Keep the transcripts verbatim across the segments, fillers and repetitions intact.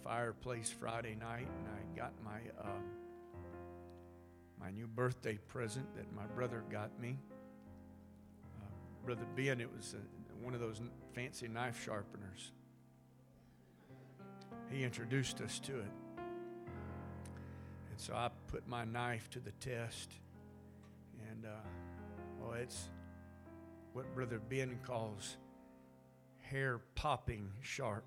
fireplace Friday night, and I got my um, my new birthday present that my brother got me. Uh, Brother Ben, it was a, one of those fancy knife sharpeners. He introduced us to it. And so I put my knife to the test. And, uh, well, it's what Brother Ben calls hair-popping sharp.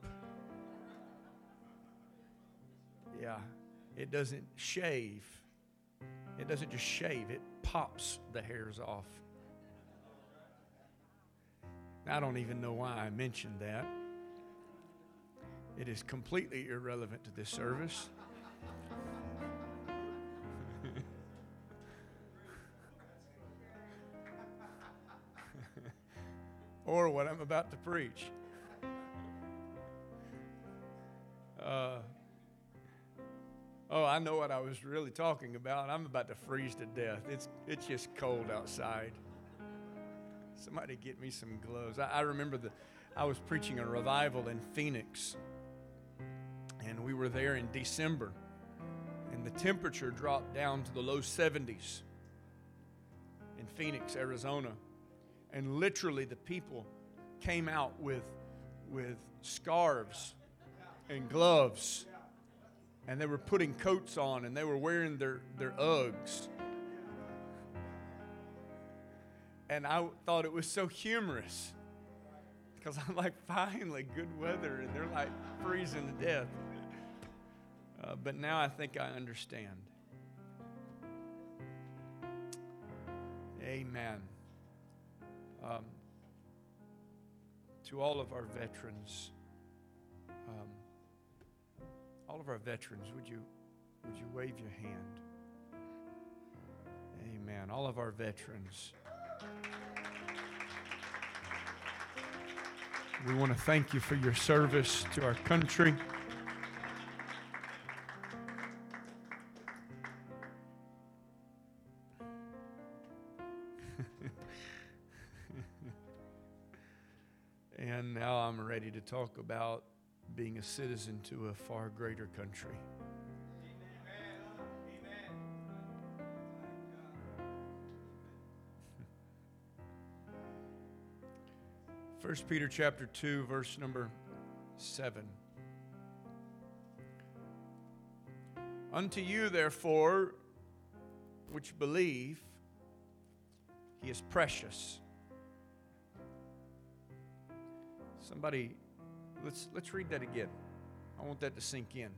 Yeah, it doesn't shave. It doesn't just shave. It pops the hairs off. I don't even know why I mentioned that. It is completely irrelevant to this service. Or what I'm about to preach. Uh, oh, I know what I was really talking about. I'm about to freeze to death. It's it's just cold outside. Somebody get me some gloves. I, I remember the I was preaching a revival in Phoenix, and we were there in December, and the temperature dropped down to the low seventies in Phoenix, Arizona. And literally the people came out with, with scarves and gloves. And they were putting coats on, and they were wearing their, their Uggs. And I thought it was so humorous. Because I'm like, finally, good weather. And they're like freezing to death. Uh, but now I think I understand. Amen. Um, to all of our veterans, um, all of our veterans, would you would you wave your hand? Amen. All of our veterans. We want to thank you for your service to our country. And now I'm ready to talk about being a citizen to a far greater country. First Peter chapter two, verse number seven. Unto you, therefore, which believe, he is precious. Somebody, let's let's read that again. I want that to sink in.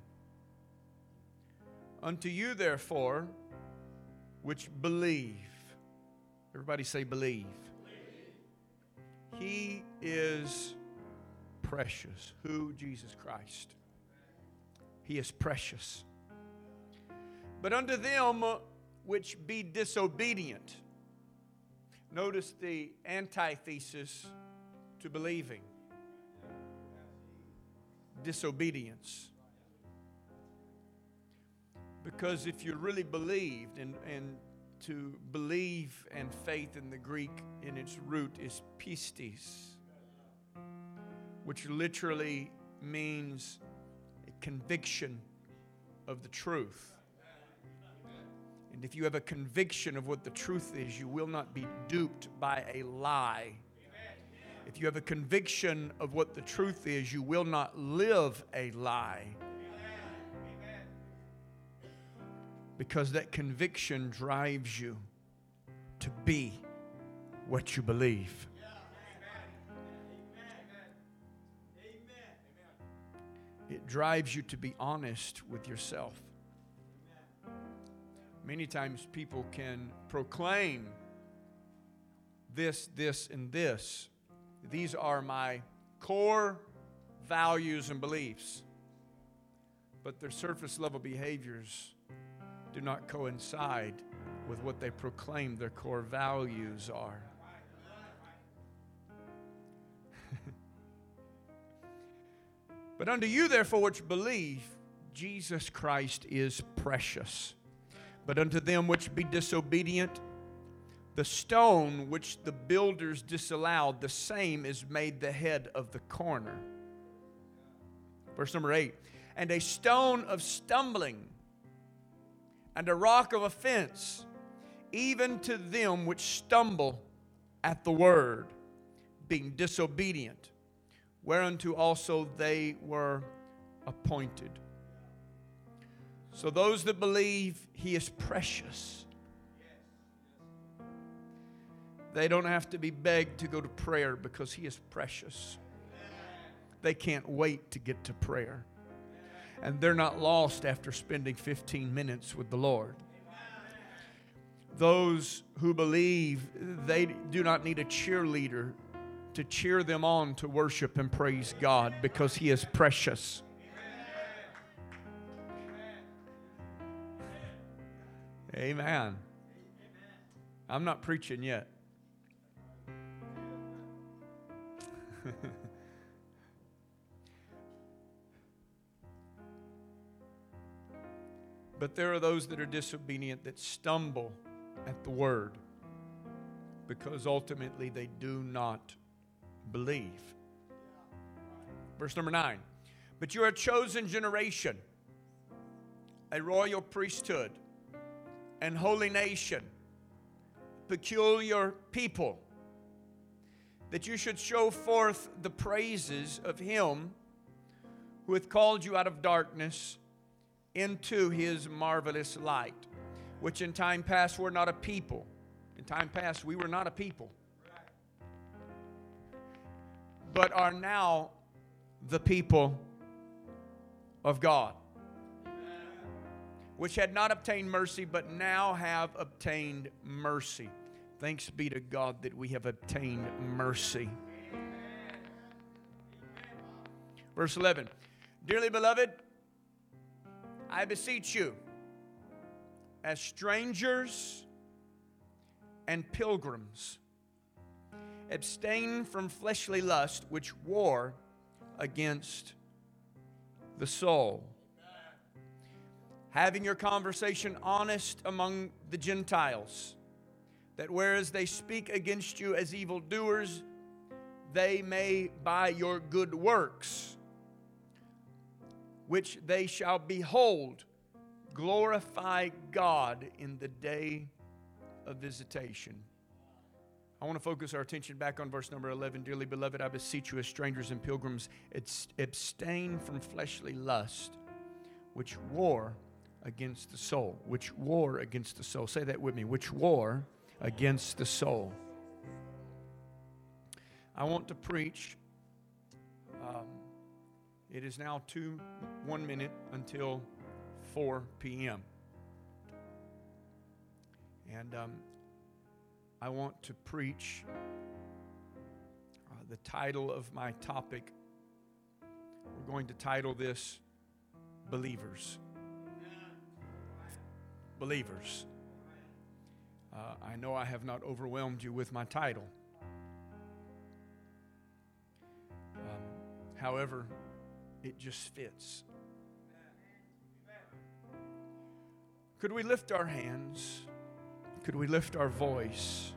Unto you, therefore, which believe. Everybody say believe. Believe. He is precious. Who? Jesus Christ. He is precious. But unto them which be disobedient. Notice the antithesis to believing. Disobedience. Because if you really believed, and, and to believe and faith in the Greek in its root is pistis, which literally means a conviction of the truth. And if you have a conviction of what the truth is, you will not be duped by a lie. If you have a conviction of what the truth is, you will not live a lie. Amen. Because that conviction drives you to be what you believe. It drives you to be honest with yourself. Many times people can proclaim this, this, and this. These are my core values and beliefs. But their surface level behaviors do not coincide with what they proclaim their core values are. But unto you, therefore, which believe, Jesus Christ is precious. But unto them which be disobedient, the stone which the builders disallowed, the same is made the head of the corner. Verse number eight. and a stone of stumbling, and a rock of offense, even to them which stumble at the word, being disobedient, whereunto also they were appointed. So those that believe He is precious, they don't have to be begged to go to prayer because He is precious. They can't wait to get to prayer. And they're not lost after spending fifteen minutes with the Lord. Those who believe, they do not need a cheerleader to cheer them on to worship and praise God because He is precious. Amen. I'm not preaching yet. But there are those that are disobedient that stumble at the word because ultimately they do not believe. Verse number nine. But you are a chosen generation, a royal priesthood, and holy nation, peculiar people, that you should show forth the praises of Him who hath called you out of darkness into His marvelous light, which in time past were not a people. In time past we were not a people, but are now the people of God, which had not obtained mercy, but now have obtained mercy. Thanks be to God that we have obtained mercy. Verse eleven. Dearly beloved, I beseech you, as strangers and pilgrims, abstain from fleshly lust, which war against the soul. Having your conversation honest among the Gentiles, that whereas they speak against you as evildoers, they may by your good works, which they shall behold, glorify God in the day of visitation. I want to focus our attention back on verse number eleven. Dearly beloved, I beseech you as strangers and pilgrims, abstain from fleshly lust, which war against the soul. Which war against the soul. Say that with me. Which war against the soul. I want to preach. Um, it is now two, one minute until four p.m. And um, I want to preach uh, the title of my topic. We're going to title this Believers. Believers. Uh, I know I have not overwhelmed you with my title. Um, however, it just fits. Could we lift our hands? Could we lift our voice?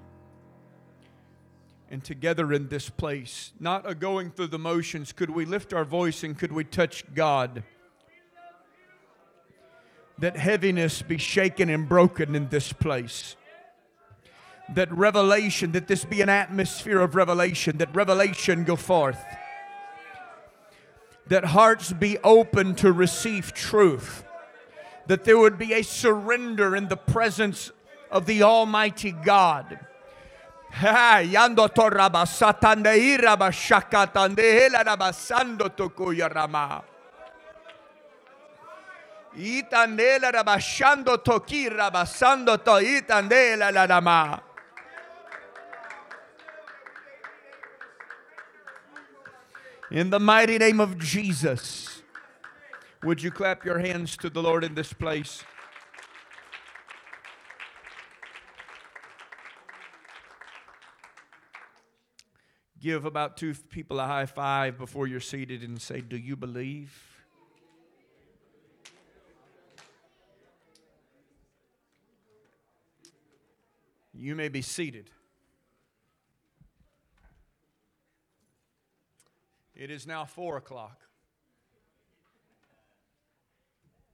And together in this place, not a going through the motions, could we lift our voice and could we touch God? That heaviness be shaken and broken in this place. That revelation, that this be an atmosphere of revelation, that revelation go forth. That hearts be open to receive truth. That there would be a surrender in the presence of the Almighty God. Yando toraba satandeira bashakatandela rabasando tokuya rama. Itandela rabashando tokira basando to itandela la rama. In the mighty name of Jesus, would you clap your hands to the Lord in this place? Give about two people a high five before you're seated and say, do you believe? You may be seated. It is now four o'clock.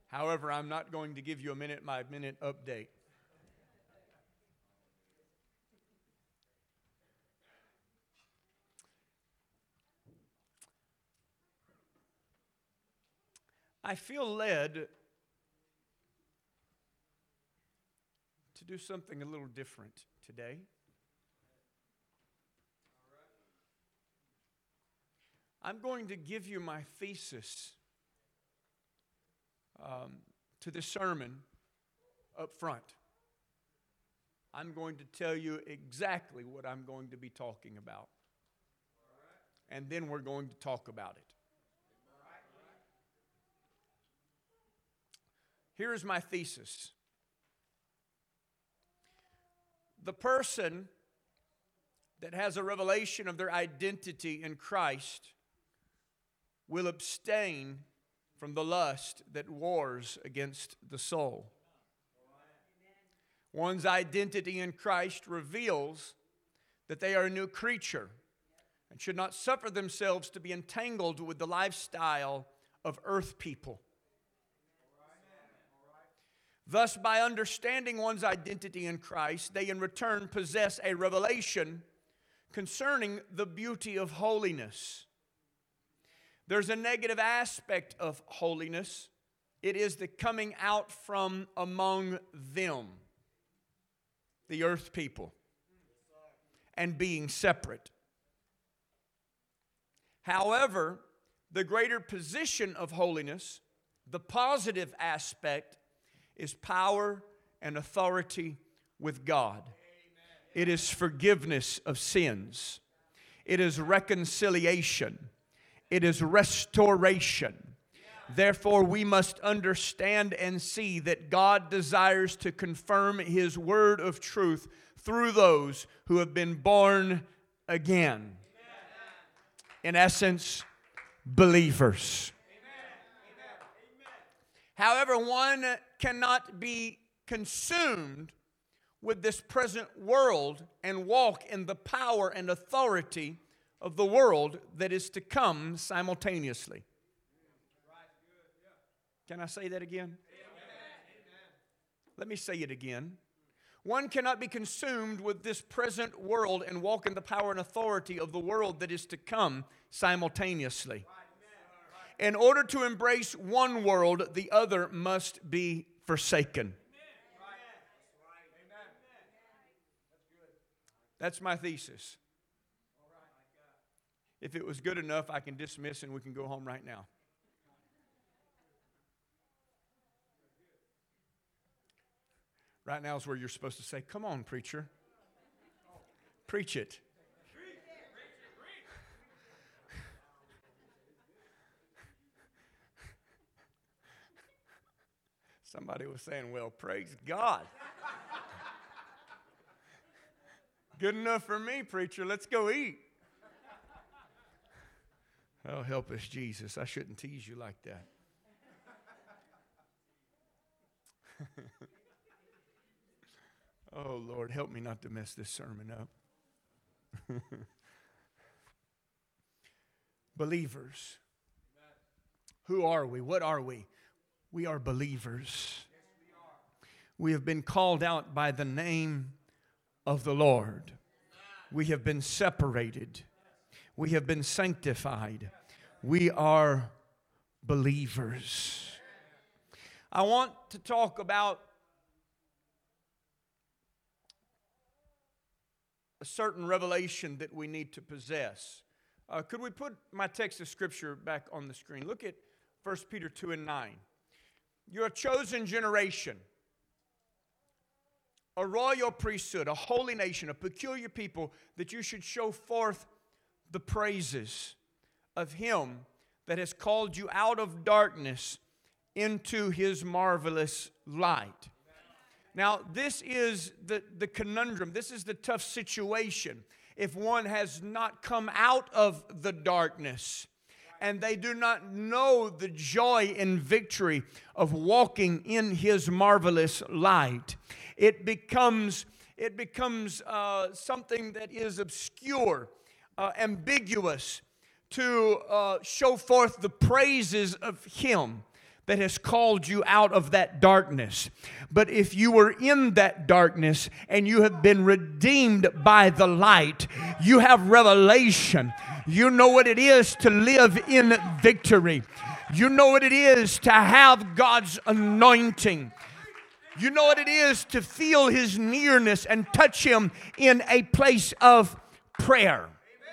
However, I'm not going to give you a minute-by-minute update. I feel led to do something a little different today. I'm going to give you my thesis um, to this sermon up front. I'm going to tell you exactly what I'm going to be talking about. And then we're going to talk about it. Here is my thesis. The person that has a revelation of their identity in Christ will abstain from the lust that wars against the soul. One's identity in Christ reveals that they are a new creature and should not suffer themselves to be entangled with the lifestyle of earth people. Thus, by understanding one's identity in Christ, they in return possess a revelation concerning the beauty of holiness. There's a negative aspect of holiness. It is the coming out from among them, the earth people, and being separate. However, the greater position of holiness, the positive aspect, is power and authority with God. It is forgiveness of sins. It is reconciliation. It is restoration. Therefore, we must understand and see that God desires to confirm His word of truth through those who have been born again. In essence, believers. However, one cannot be consumed with this present world and walk in the power and authority of the world that is to come simultaneously. Can I say that again? Let me say it again. One cannot be consumed with this present world and walk in the power and authority of the world that is to come simultaneously. In order to embrace one world, the other must be forsaken. That's my thesis. If it was good enough, I can dismiss and we can go home right now. Right now is where you're supposed to say, "Come on, preacher. Preach it." Somebody was saying, "Well, praise God. Good enough for me, preacher. Let's go eat." Oh, help us, Jesus. I shouldn't tease you like that. Oh, Lord, help me not to mess this sermon up. Believers. Who are we? What are we? We are believers. We have been called out by the name of the Lord. We have been separated. We have been sanctified. We are believers. I want to talk about a certain revelation that we need to possess. Uh, could we put my text of Scripture back on the screen? Look at First Peter two and nine. You're a chosen generation, a royal priesthood, a holy nation, a peculiar people, that you should show forth the praises of Him that has called you out of darkness into His marvelous light. Now, this is the, the conundrum. This is the tough situation. If one has not come out of the darkness and they do not know the joy and victory of walking in His marvelous light, it becomes, it becomes uh, something that is obscure, uh, ambiguous, to uh, show forth the praises of Him that has called you out of that darkness. But if you were in that darkness and you have been redeemed by the light, you have revelation. You know what it is to live in victory. You know what it is to have God's anointing. You know what it is to feel His nearness and touch Him in a place of prayer.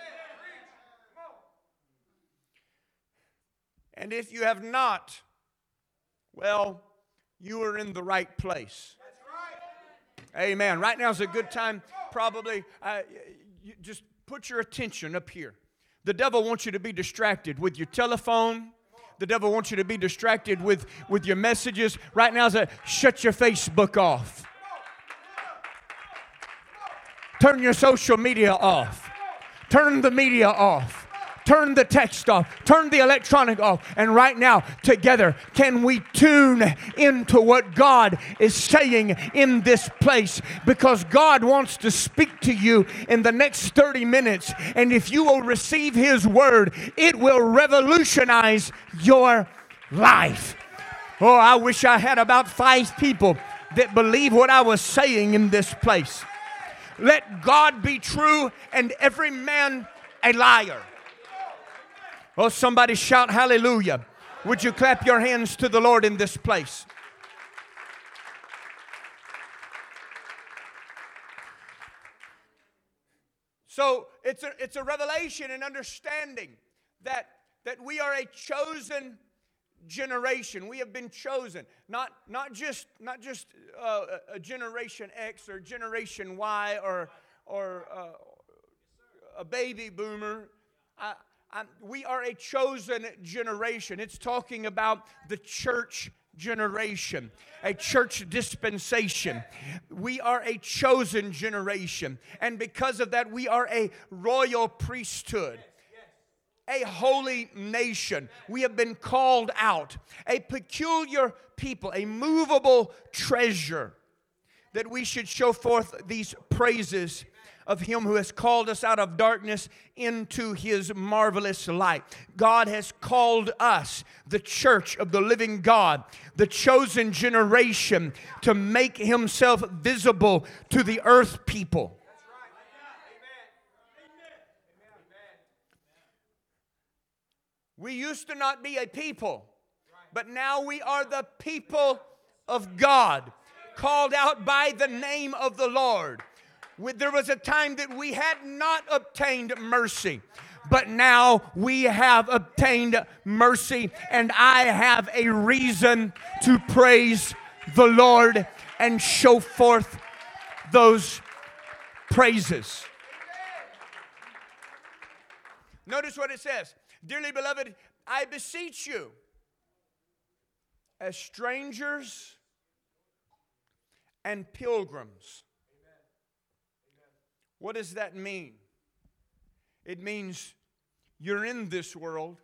And if you have not, well, you are in the right place. Amen. Right now is a good time. Probably, uh, you just put your attention up here. The devil wants you to be distracted with your telephone. The devil wants you to be distracted with, with your messages. Right now is a shut your Facebook off. Turn your social media off. Turn the media off. Turn the text off. Turn the electronic off. And right now, together, can we tune into what God is saying in this place? Because God wants to speak to you in the next thirty minutes. And if you will receive His word, it will revolutionize your life. Oh, I wish I had about five people that believe what I was saying in this place. Let God be true and every man a liar. Oh, somebody shout hallelujah. Would you clap your hands to the Lord in this place? So it's a, it's a revelation and understanding that, that we are a chosen generation. We have been chosen. Not, not just, not just uh, a Generation X or Generation Y or, or uh, a baby boomer. I, I'm, we are a chosen generation. It's talking about the church generation, a church dispensation. We are a chosen generation. And because of that, we are a royal priesthood, a holy nation. We have been called out, a peculiar people, a movable treasure, that we should show forth these praises of Him who has called us out of darkness into His marvelous light. God has called us, the church of the living God, the chosen generation, to make Himself visible to the earth people. We used to not be a people, but now we are the people of God, called out by the name of the Lord. There was a time that we had not obtained mercy, but now we have obtained mercy, and I have a reason to praise the Lord and show forth those praises. Notice what it says. Dearly beloved, I beseech you, as strangers and pilgrims. What does that mean? It means you're in this world,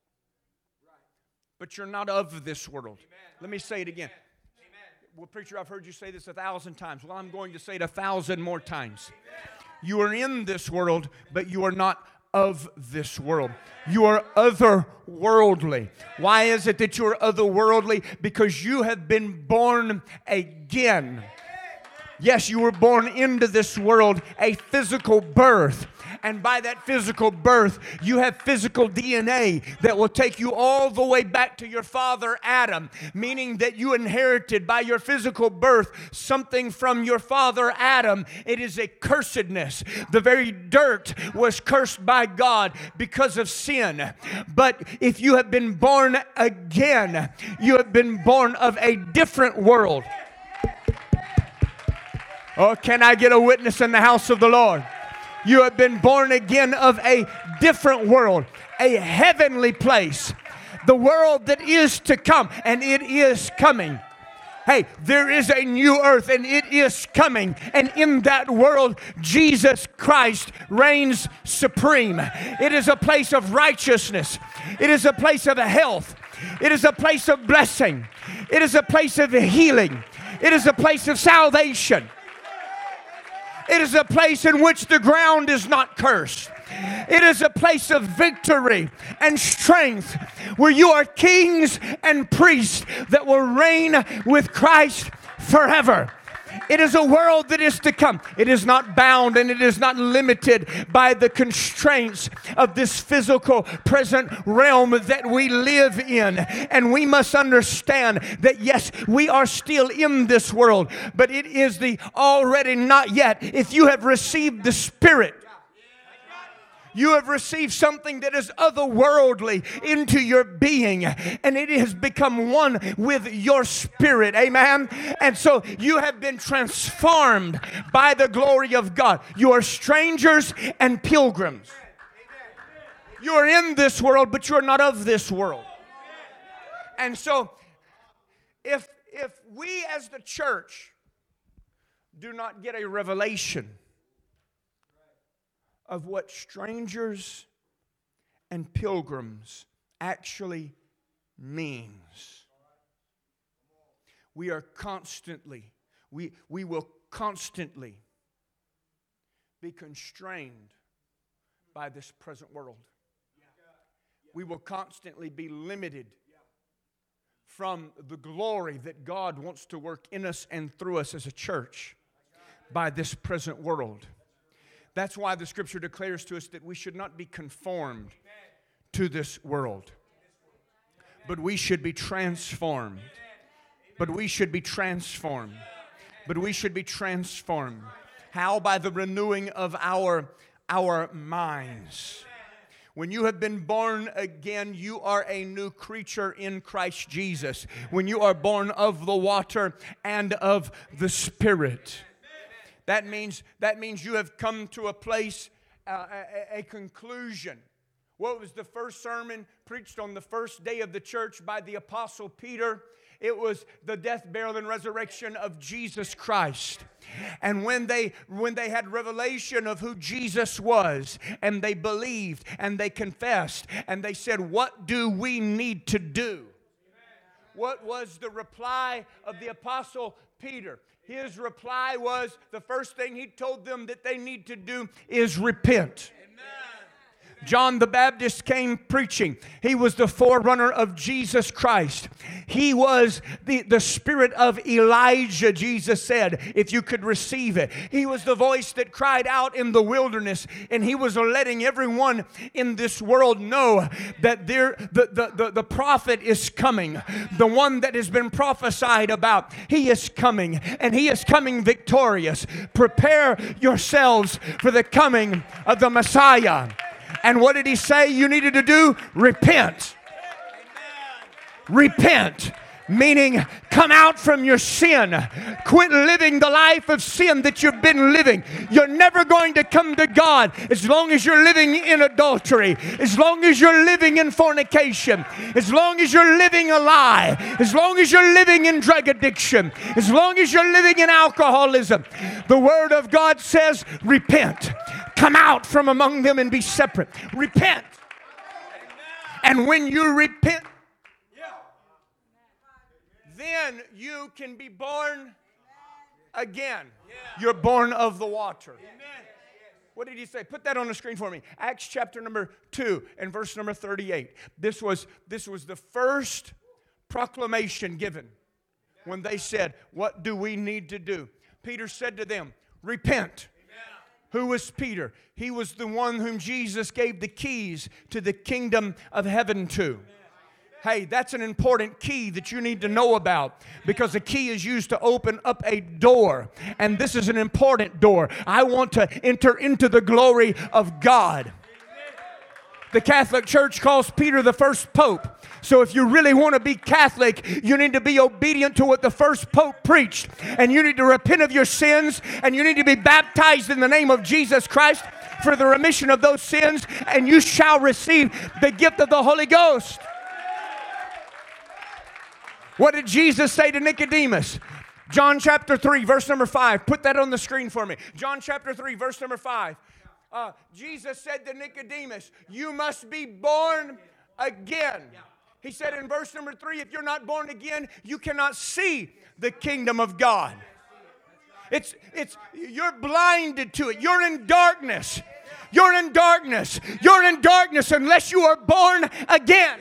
but you're not of this world. Let me say it again. Well, preacher, I've heard you say this a thousand times. Well, I'm going to say it a thousand more times. You are in this world, but you are not of this world. You are otherworldly. Why is it that you are otherworldly? Because you have been born again. Yes, you were born into this world, a physical birth. And by that physical birth, you have physical D N A that will take you all the way back to your father Adam, meaning that you inherited by your physical birth something from your father Adam. It is a cursedness. The very dirt was cursed by God because of sin. But if you have been born again, you have been born of a different world. Oh, can I get a witness in the house of the Lord? You have been born again of a different world, a heavenly place, the world that is to come, and it is coming. Hey, there is a new earth, and it is coming. And in that world, Jesus Christ reigns supreme. It is a place of righteousness. It is a place of health. It is a place of blessing. It is a place of healing. It is a place of salvation. It is a place in which the ground is not cursed. It is a place of victory and strength where you are kings and priests that will reign with Christ forever. It is a world that is to come. It is not bound and it is not limited by the constraints of this physical present realm that we live in. And we must understand that yes, we are still in this world, but it is the already not yet. If you have received the Spirit, you have received something that is otherworldly into your being, and it has become one with your spirit. Amen? And so you have been transformed by the glory of God. You are strangers and pilgrims. You are in this world, but you are not of this world. And so if, if we as the church do not get a revelation of what strangers and pilgrims actually means, we are constantly, we, we will constantly be constrained by this present world. We will constantly be limited from the glory that God wants to work in us and through us as a church by this present world. That's why the Scripture declares to us that we should not be conformed to this world, but we should be transformed. But we should be transformed. But we should be transformed. How? By the renewing of our, our minds. When you have been born again, you are a new creature in Christ Jesus. When you are born of the water and of the Spirit. That means, that means you have come to a place, uh, a, a conclusion. What was the first sermon preached on the first day of the church by the Apostle Peter? It was the death, burial, and resurrection of Jesus Christ. And when they, when they had revelation of who Jesus was, and they believed, and they confessed, and they said, what do we need to do? What was the reply of the Apostle Peter? His reply was, the first thing he told them that they need to do is repent. John the Baptist came preaching. He was the forerunner of Jesus Christ. He was the, the spirit of Elijah, Jesus said, if you could receive it. He was the voice that cried out in the wilderness, and he was letting everyone in this world know that there, the, the, the, the prophet is coming. The one that has been prophesied about, he is coming, and he is coming victorious. Prepare yourselves for the coming of the Messiah. And what did he say you needed to do? Repent. Repent. Meaning, come out from your sin. Quit living the life of sin that you've been living. You're never going to come to God as long as you're living in adultery, as long as you're living in fornication, as long as you're living a lie, as long as you're living in drug addiction, as long as you're living in alcoholism. The Word of God says, repent. Come out from among them and be separate. Repent. And when you repent, then you can be born again. You're born of the water. What did he say? Put that on the screen for me. Acts chapter number two and verse number thirty-eight. This was, this was the first proclamation given when they said, what do we need to do? Peter said to them, repent. Who was Peter? He was the one whom Jesus gave the keys to the kingdom of heaven to. Hey, that's an important key that you need to know about, because the key is used to open up a door. And this is an important door. I want to enter into the glory of God. The Catholic Church calls Peter the first pope. So if you really want to be Catholic, you need to be obedient to what the first pope preached. And you need to repent of your sins, and you need to be baptized in the name of Jesus Christ for the remission of those sins, and you shall receive the gift of the Holy Ghost. What did Jesus say to Nicodemus? John chapter three, verse number five. Put that on the screen for me. John chapter three, verse number five. Uh, Jesus said to Nicodemus, you must be born again. He said in verse number three, if you're not born again, you cannot see the kingdom of God. It's, it's, you're blinded to it. You're in darkness. You're in darkness. You're in darkness unless you are born again.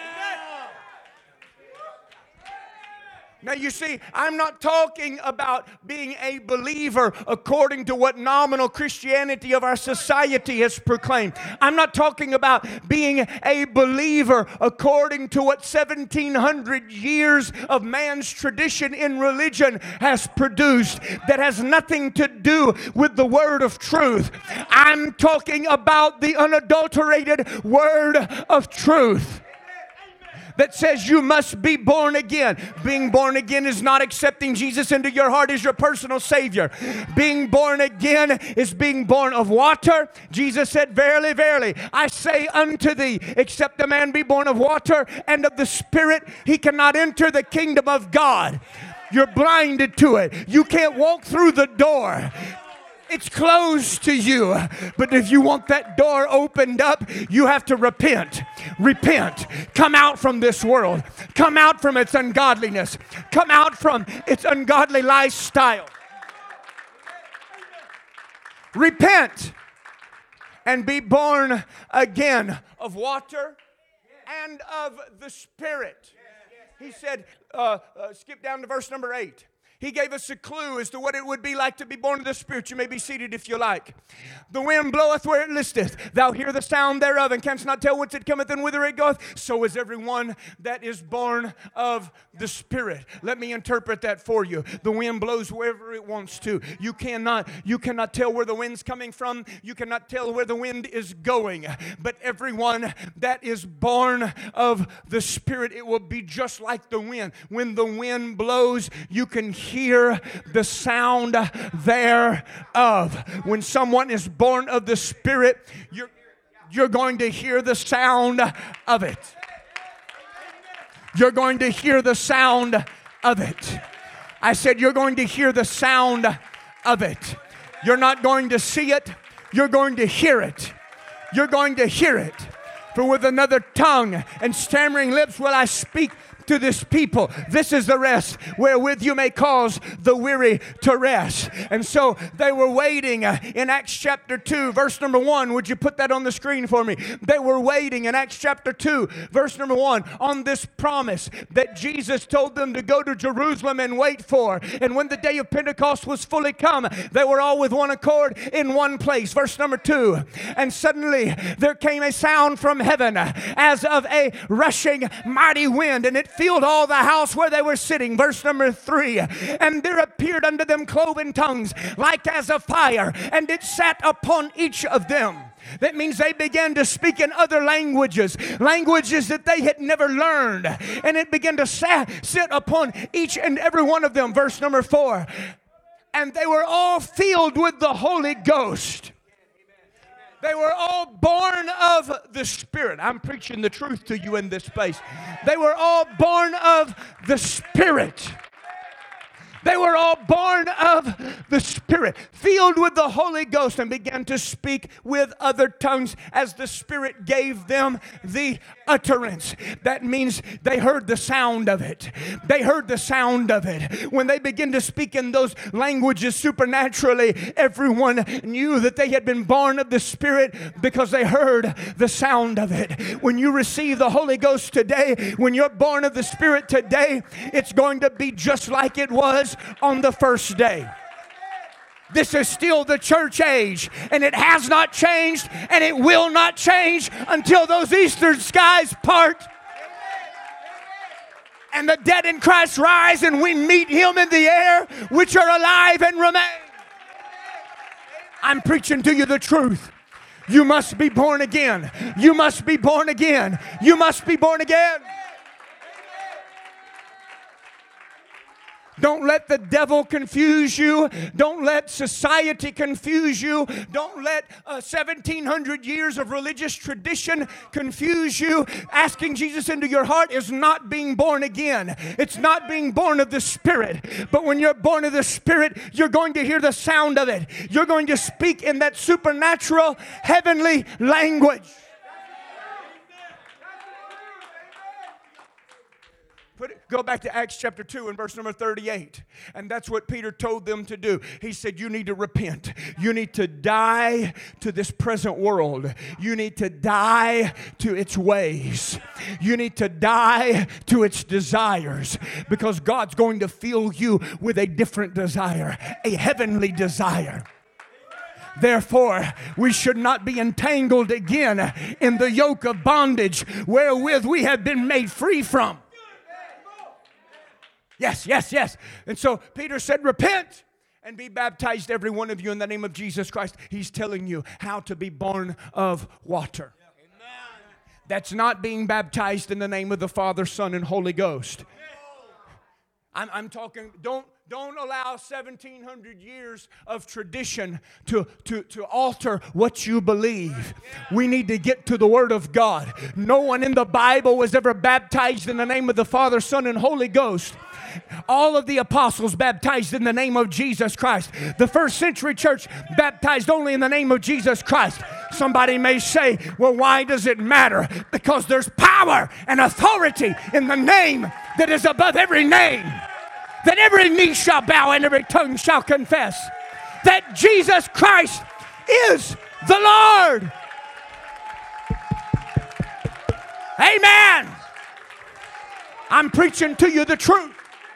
Now you see, I'm not talking about being a believer according to what nominal Christianity of our society has proclaimed. I'm not talking about being a believer according to what seventeen hundred years of man's tradition in religion has produced that has nothing to do with the word of truth. I'm talking about the unadulterated word of truth that says you must be born again. Being born again is not accepting Jesus into your heart as your personal Savior. Being born again is being born of water. Jesus said, verily, verily, I say unto thee, except a man be born of water and of the Spirit, he cannot enter the kingdom of God. You're blinded to it. You can't walk through the door. It's closed to you. But if you want that door opened up, you have to repent. Repent. Come out from this world. Come out from its ungodliness. Come out from its ungodly lifestyle. Repent and be born again of water and of the Spirit. He said, uh, uh, skip down to verse number eight. He gave us a clue as to what it would be like to be born of the Spirit. You may be seated if you like. The wind bloweth where it listeth. Thou hear the sound thereof, and canst not tell whence it cometh and whither it goeth. So is everyone that is born of the Spirit. Let me interpret that for you. The wind blows wherever it wants to. You cannot, you cannot tell where the wind's coming from. You cannot tell where the wind is going. But everyone that is born of the Spirit, it will be just like the wind. When the wind blows, you can hear the sound thereof. When someone is born of the Spirit, you're, you're going to hear the sound of it. You're going to hear the sound of it. I said you're going to hear the sound of it. You're not going to see it. You're going to hear it. You're going to hear it. For with another tongue and stammering lips will I speak to this people. This is the rest wherewith you may cause the weary to rest. And so they were waiting uh, in Acts chapter two, verse number one. Would you put that on the screen for me? They were waiting in Acts chapter two, verse number one, on this promise that Jesus told them to go to Jerusalem and wait for. And when the day of Pentecost was fully come, they were all with one accord in one place. Verse number two. And suddenly there came a sound from heaven as of a rushing mighty wind, and it filled all the house where they were sitting. Verse number three. And there appeared unto them cloven tongues like as of fire, and it sat upon each of them. That means they began to speak in other languages, languages that they had never learned. And it began to sat, sit upon each and every one of them. Verse number four. And they were all filled with the Holy Ghost. They were all born of the Spirit. I'm preaching the truth to you in this place. They were all born of the Spirit. They were all born of the Spirit, filled with the Holy Ghost, and began to speak with other tongues as the Spirit gave them the utterance. That means they heard the sound of it. They heard the sound of it. When they began to speak in those languages supernaturally, everyone knew that they had been born of the Spirit because they heard the sound of it. When you receive the Holy Ghost today, when you're born of the Spirit today, it's going to be just like it was on the first day. This is still the church age, and it has not changed, and it will not change until those eastern skies part and the dead in Christ rise and we meet Him in the air, which are alive and remain. I'm preaching to you the truth. You must be born again. You must be born again. You must be born again. Don't let the devil confuse you. Don't let society confuse you. Don't let uh, seventeen hundred years of religious tradition confuse you. Asking Jesus into your heart is not being born again. It's not being born of the Spirit. But when you're born of the Spirit, you're going to hear the sound of it. You're going to speak in that supernatural heavenly language. Put it, go back to Acts chapter two and verse number thirty-eight. And that's what Peter told them to do. He said, you need to repent. You need to die to this present world. You need to die to its ways. You need to die to its desires. Because God's going to fill you with a different desire, a heavenly desire. Therefore, we should not be entangled again in the yoke of bondage wherewith we have been made free from. Yes, yes, yes. And so Peter said, repent and be baptized, every one of you, in the name of Jesus Christ. He's telling you how to be born of water. That's not being baptized in the name of the Father, Son, and Holy Ghost. I'm, I'm talking, don't, don't allow seventeen hundred years of tradition to, to, to alter what you believe. We need to get to the Word of God. No one in the Bible was ever baptized in the name of the Father, Son, and Holy Ghost. All of the apostles baptized in the name of Jesus Christ. The first century church baptized only in the name of Jesus Christ. Somebody may say, well, why does it matter? Because there's power and authority in the name that is above every name. That every knee shall bow and every tongue shall confess that Jesus Christ is the Lord. Amen. I'm preaching to you the truth.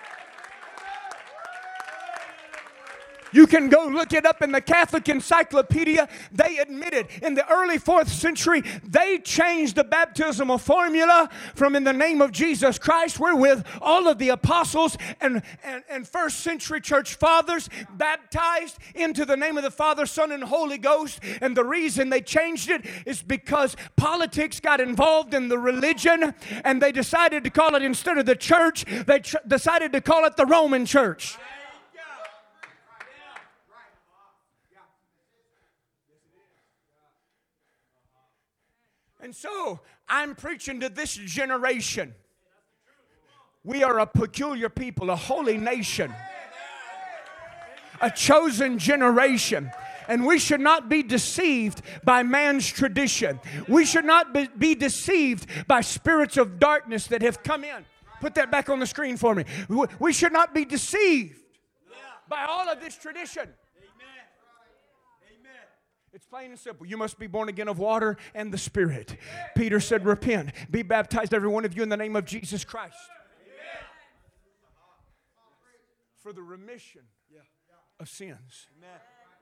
You can go look it up in the Catholic Encyclopedia. They admitted in the early fourth century, they changed the baptismal formula from in the name of Jesus Christ, wherewith all of the apostles and, and, and first century church fathers baptized into the name of the Father, Son, and Holy Ghost. And the reason they changed it is because politics got involved in the religion, and they decided to call it, instead of the church, they ch- decided to call it the Roman Church. And so, I'm preaching to this generation. We are a peculiar people, a holy nation, a chosen generation. And we should not be deceived by man's tradition. We should not be, be deceived by spirits of darkness that have come in. Put that back on the screen for me. We should not be deceived by all of this tradition. It's plain and simple. You must be born again of water and the Spirit. Peter said, repent. Be baptized, every one of you, in the name of Jesus Christ. Amen. For the remission of sins. Amen.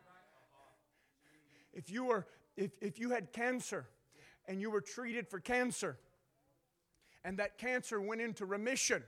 If you were, if, if you had cancer and you were treated for cancer and that cancer went into remission,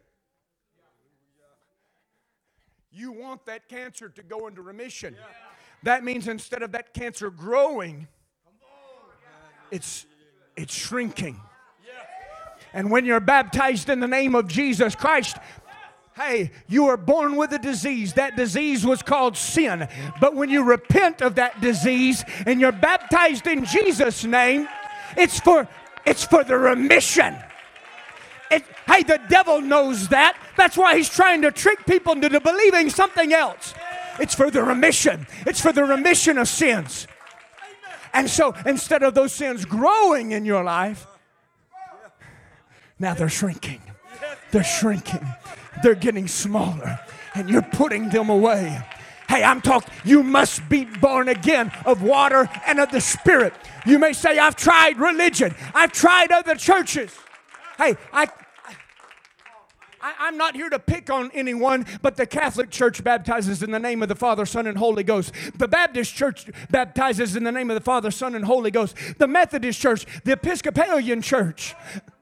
you want that cancer to go into remission. Yeah. That means instead of that cancer growing, it's, it's shrinking. And when you're baptized in the name of Jesus Christ, hey, you are born with a disease. That disease was called sin. But when you repent of that disease and you're baptized in Jesus' name, it's for, it's for the remission. It, hey, the devil knows that. That's why he's trying to trick people into believing something else. It's for the remission. It's for the remission of sins. And so instead of those sins growing in your life, now they're shrinking. They're shrinking. They're getting smaller. And you're putting them away. Hey, I'm talking, you must be born again of water and of the Spirit. You may say, I've tried religion. I've tried other churches. Hey, I... I, I'm not here to pick on anyone, but the Catholic Church baptizes in the name of the Father, Son, and Holy Ghost. The Baptist Church baptizes in the name of the Father, Son, and Holy Ghost. The Methodist Church, the Episcopalian Church.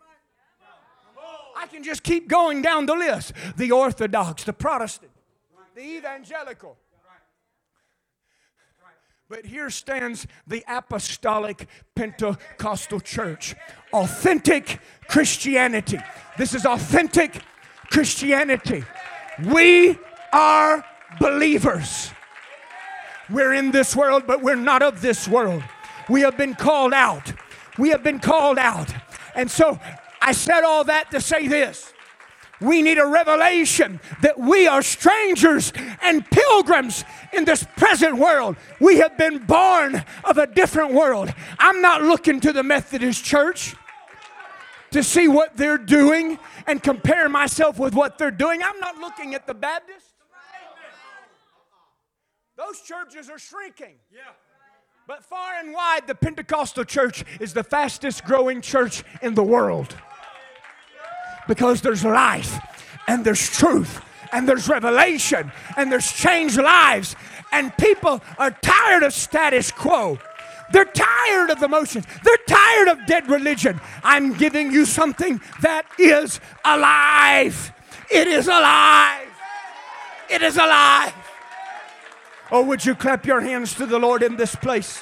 I can just keep going down the list. The Orthodox, the Protestant, the Evangelical. But here stands the Apostolic Pentecostal Church. Authentic Christianity. This is authentic Christianity. We are believers. We're in this world, but we're not of this world. We have been called out. We have been called out. And so I said all that to say this. We need a revelation that we are strangers and pilgrims in this present world. We have been born of a different world. I'm not looking to the Methodist Church. to see what they're doing and compare myself with what they're doing. I'm not looking at the Baptists. Those churches are shrinking. But far and wide, the Pentecostal church is the fastest growing church in the world. Because there's life, and there's truth, and there's revelation, and there's changed lives. And people are tired of status quo. They're tired of emotions. They're tired of dead religion. I'm giving you something that is alive. It is alive. It is alive. Oh, would you clap your hands to the Lord in this place?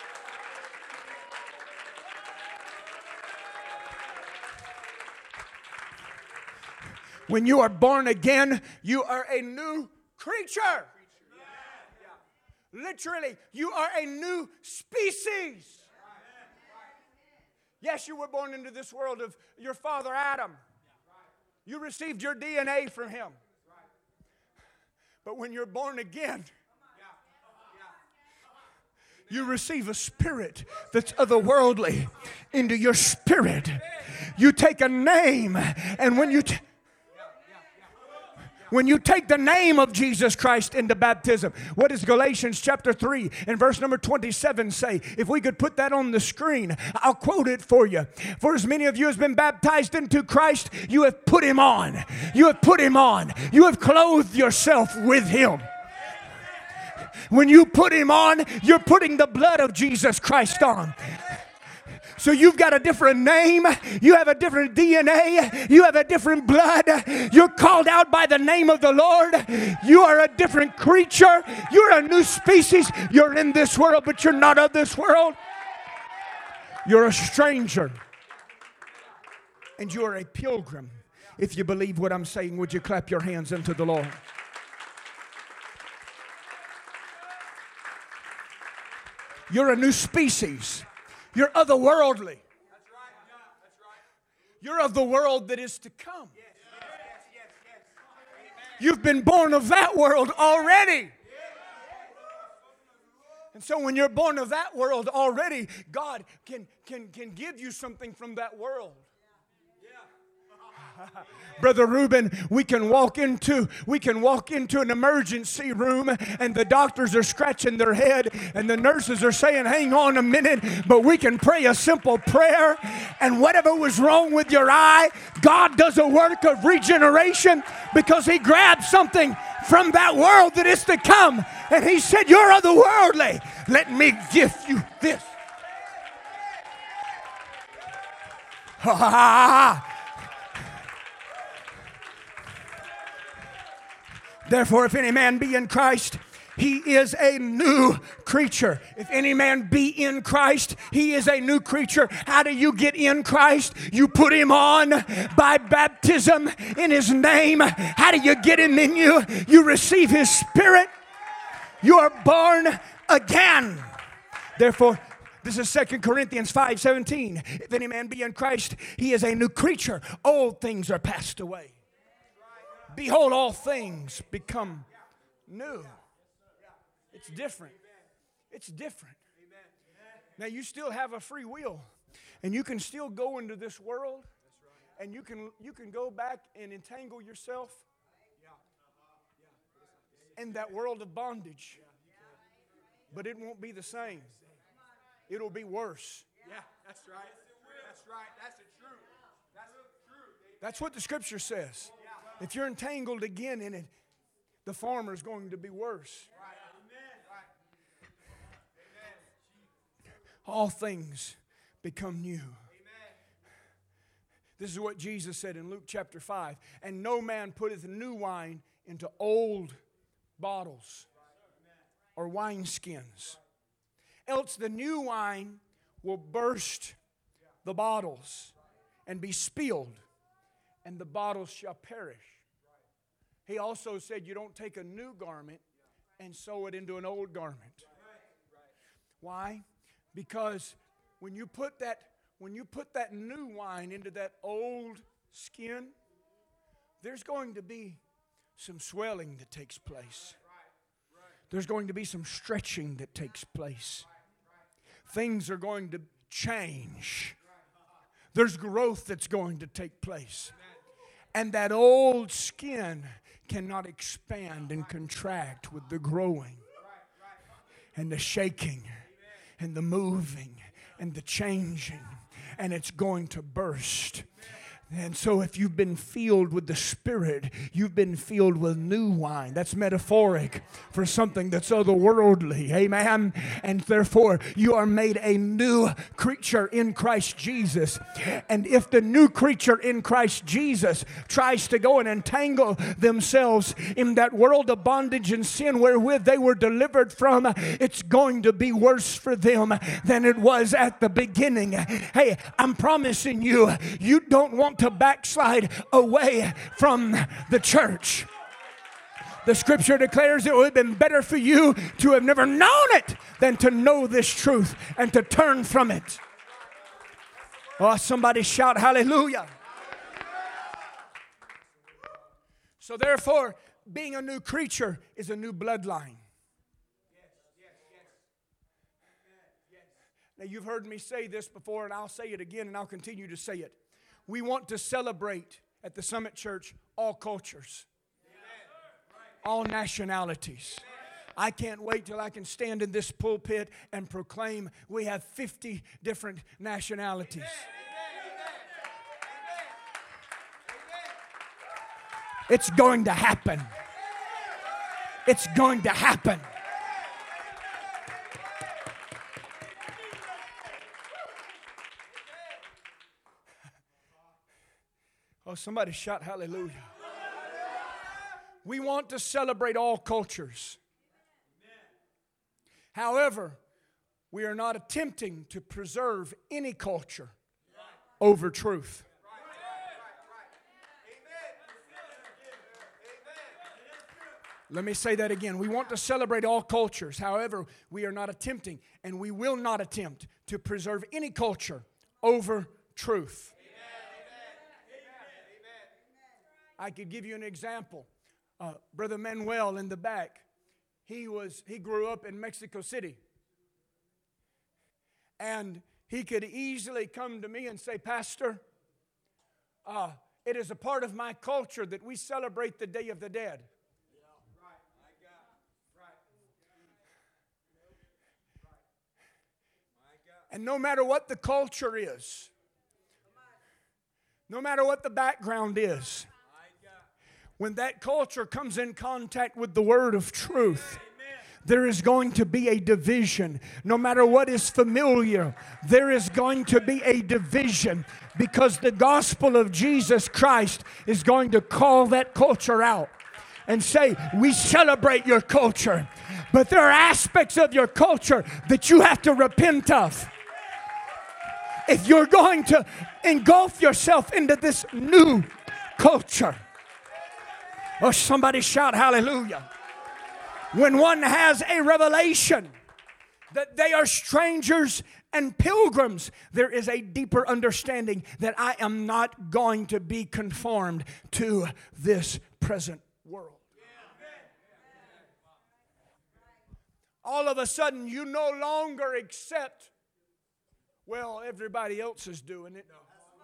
When you are born again, you are a new creature. Literally, you are a new species. Yes, you were born into this world of your father Adam. You received your D N A from him. But when you're born again, you receive a spirit that's otherworldly into your spirit. You take a name, and when you t- When you take the name of Jesus Christ into baptism, what does Galatians chapter three and verse number twenty-seven say? If we could put that on the screen, I'll quote it for you. For as many of you as been baptized into Christ, you have put him on. You have put him on. You have clothed yourself with him. When you put him on, you're putting the blood of Jesus Christ on. So you've got a different name. You have a different D N A. You have a different blood. You're called out by the name of the Lord. You are a different creature. You're a new species. You're in this world, but you're not of this world. You're a stranger. And you are a pilgrim. If you believe what I'm saying, would you clap your hands unto the Lord? You're a new species. You're otherworldly. You're of the world that is to come. You've been born of that world already. And so when you're born of that world already, God can, can, can give you something from that world. Brother Reuben, we can walk into we can walk into an emergency room and the doctors are scratching their head and the nurses are saying, hang on a minute, but we can pray a simple prayer, and whatever was wrong with your eye, God does a work of regeneration because he grabbed something from that world that is to come, and he said, you're otherworldly. Let me give you this. Ha ha ha. Therefore, if any man be in Christ, he is a new creature. If any man be in Christ, he is a new creature. How do you get in Christ? You put him on by baptism in his name. How do you get him in you? You receive his spirit. You are born again. Therefore, this is Second Corinthians five seventeen. If any man be in Christ, he is a new creature. Old things are passed away. Behold, all things become new. It's different. It's different. Now, you still have a free will, and you can still go into this world, and you can you can go back and entangle yourself in that world of bondage. But it won't be the same. It'll be worse. Yeah, that's right. That's right. That's the truth. That's the truth. That's what the scripture says. If you're entangled again in it, the farmer's going to be worse. All things become new. This is what Jesus said in Luke chapter five. And no man putteth new wine into old bottles or wineskins, else the new wine will burst the bottles and be spilled, and the bottles shall perish. He also said you don't take a new garment and sew it into an old garment. Why? Because when you put that when you put that new wine into that old skin, there's going to be some swelling that takes place. There's going to be some stretching that takes place. Things are going to change. there's growth that's going to take place. And that old skin cannot expand and contract with the growing and the shaking and the moving and the changing. And it's going to burst. And so if you've been filled with the Spirit, you've been filled with new wine. That's metaphoric for something that's otherworldly. Amen? And therefore, you are made a new creature in Christ Jesus. And if the new creature in Christ Jesus tries to go and entangle themselves in that world of bondage and sin wherewith they were delivered from, it's going to be worse for them than it was at the beginning. Hey, I'm promising you, you don't want to backslide away from the church. The scripture declares it would have been better for you to have never known it than to know this truth and to turn from it. Oh, somebody shout hallelujah. So therefore, being a new creature is a new bloodline. Now, you've heard me say this before, and I'll say it again, and I'll continue to say it. We want to celebrate at the Summit Church all cultures, all nationalities. I can't wait till I can stand in this pulpit and proclaim we have fifty different nationalities. It's going to happen. It's going to happen. Oh, somebody shout hallelujah. We want to celebrate all cultures. However, we are not attempting to preserve any culture over truth. Let me say that again. We want to celebrate all cultures. However, we are not attempting, and we will not attempt to preserve any culture over truth. I could give you an example. Uh, Brother Manuel in the back, he was he grew up in Mexico City. And he could easily come to me and say, Pastor, uh, it is a part of my culture that we celebrate the Day of the Dead. And no matter what the culture is, no matter what the background is, when that culture comes in contact with the word of truth, there is going to be a division. No matter what is familiar, there is going to be a division because the gospel of Jesus Christ is going to call that culture out and say, we celebrate your culture, but there are aspects of your culture that you have to repent of. If you're going to engulf yourself into this new culture. Oh, somebody shout hallelujah. When one has a revelation that they are strangers and pilgrims, there is a deeper understanding that I am not going to be conformed to this present world. All of a sudden, you no longer accept, well, everybody else is doing it.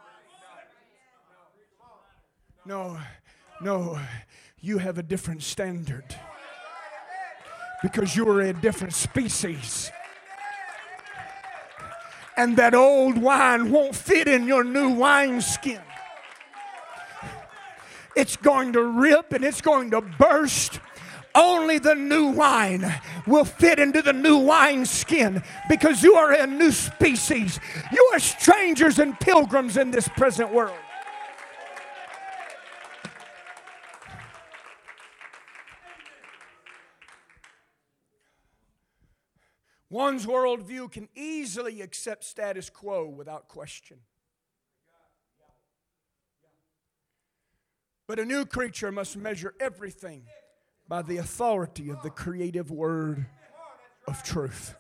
No, no, you have a different standard because you are a different species. And that old wine won't fit in your new wineskin. It's going to rip and it's going to burst. Only the new wine will fit into the new wineskin because you are a new species. You are strangers and pilgrims in this present world. One's worldview can easily accept status quo without question. But a new creature must measure everything by the authority of the creative word of truth.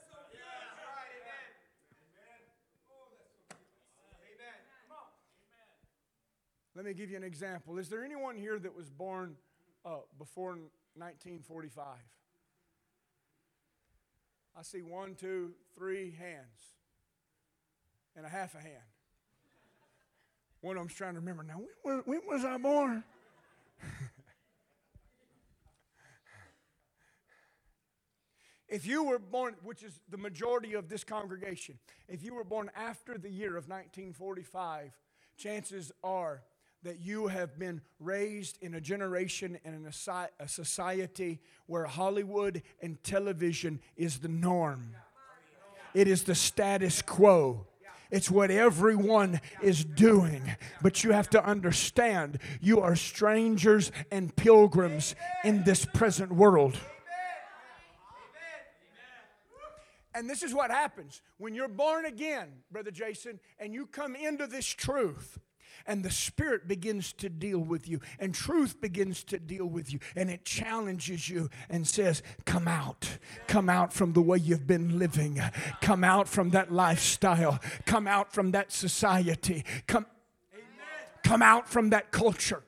Let me give you an example. Is there anyone here that was born uh, before nineteen forty-five? I see one, two, three hands, and a half a hand. One of them's trying to remember, now, when was, when was I born? If you were born, which is the majority of this congregation, if you were born after the year of nineteen forty-five, chances are that you have been raised in a generation and in a society where Hollywood and television is the norm. It is the status quo. It's what everyone is doing. But you have to understand, you are strangers and pilgrims in this present world. And this is what happens when you're born again, Brother Jason, and you come into this truth. And the Spirit begins to deal with you. And truth begins to deal with you. And it challenges you and says, come out. Come out from the way you've been living. Come out from that lifestyle. Come out from that society. Come, come out from that culture.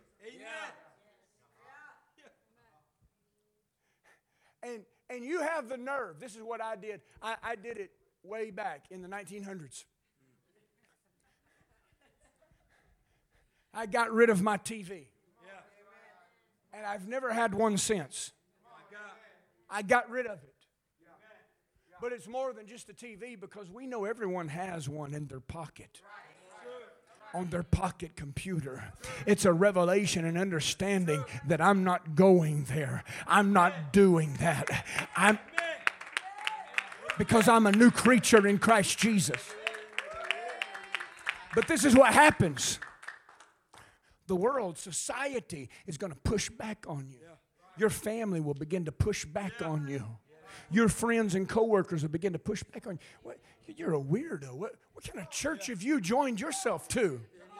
And, and you have the nerve. This is what I did. I, I did it way back in the nineteen hundreds. I got rid of my T V. And I've never had one since. I got rid of it. But it's more than just a T V, because we know everyone has one in their pocket. On their pocket computer. It's a revelation and understanding that I'm not going there. I'm not doing that. I'm because I'm a new creature in Christ Jesus. But this is what happens. The world, society is going to push back on you. Your family will begin to push back on you. Your friends and coworkers will begin to push back on you. What? You're a weirdo. What, what kind of church have you joined yourself to?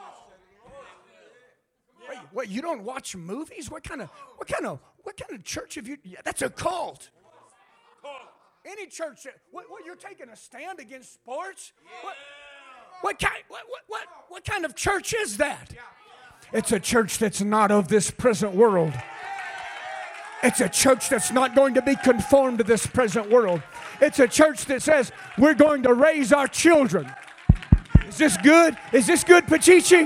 Wait, what? You don't watch movies? What kind of what kind of what kind of church have you? Yeah, that's a cult. Any church that what, what you're taking a stand against sports? What, what kind what, what what what kind of church is that? It's a church that's not of this present world. It's a church that's not going to be conformed to this present world. It's a church that says we're going to raise our children. Is this good? Is this good, Pachichi?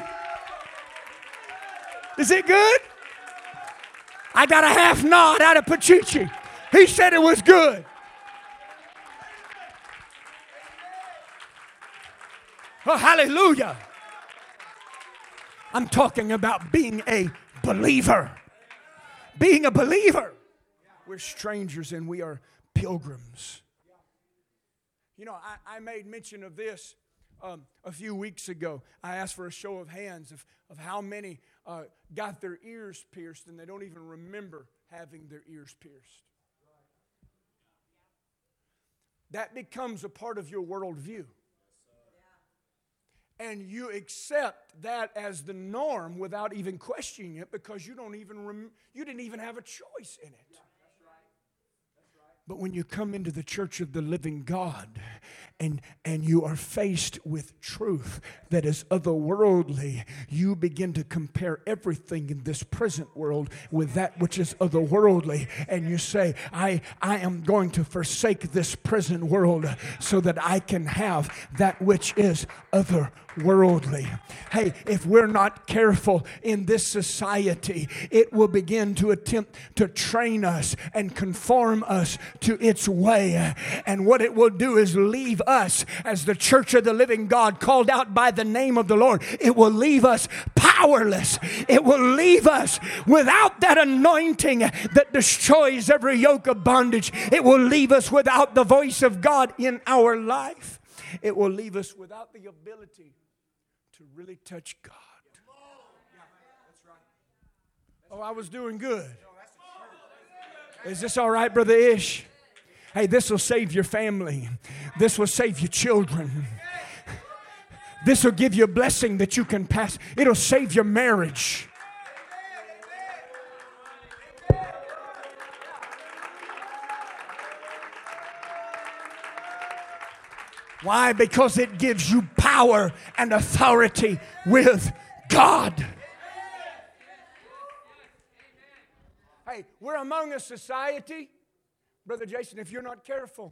Is it good? I got a half nod out of Pachichi. He said it was good. Oh, hallelujah. I'm talking about being a believer. Being a believer. We're strangers and we are pilgrims. You know, I, I made mention of this um, a few weeks ago. I asked for a show of hands of, of how many uh, got their ears pierced and they don't even remember having their ears pierced. That becomes a part of your worldview. And you accept that as the norm without even questioning it, because you don't even rem- you didn't even have a choice in it. But when you come into the church of the living God and, and you are faced with truth that is otherworldly, you begin to compare everything in this present world with that which is otherworldly. And you say, I, I am going to forsake this present world so that I can have that which is otherworldly. Hey, if we're not careful in this society, it will begin to attempt to train us and conform us to its way. And what it will do is leave us as the church of the living God, called out by the name of the Lord. It will leave us powerless. It will leave us without that anointing that destroys every yoke of bondage. It will leave us without the voice of God in our life. It will leave us without the ability to really touch God. Oh, I was doing good. Is this all right, Brother Ish? Hey, this will save your family. This will save your children. This will give you a blessing that you can pass. It'll save your marriage. Why? Because it gives you power and authority with God. Hey, we're among a society, Brother Jason, if you're not careful,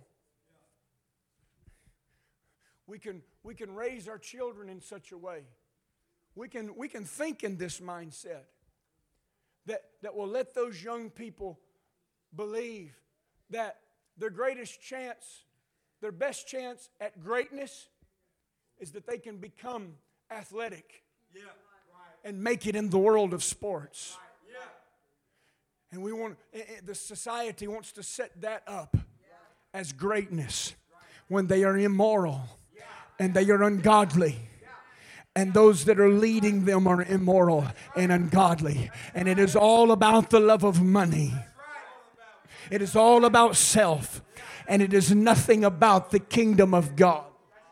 we can, we can raise our children in such a way We can, we can think in this mindset that, that will let those young people believe that their greatest chance, their best chance at greatness is that they can become athletic Yeah. and make it in the world of sports. Yeah. And we want, the society wants to set that up as greatness when they are immoral and they are ungodly. And those that are leading them are immoral and ungodly. And it is all about the love of money. It is all about self. And it is nothing about the kingdom of God.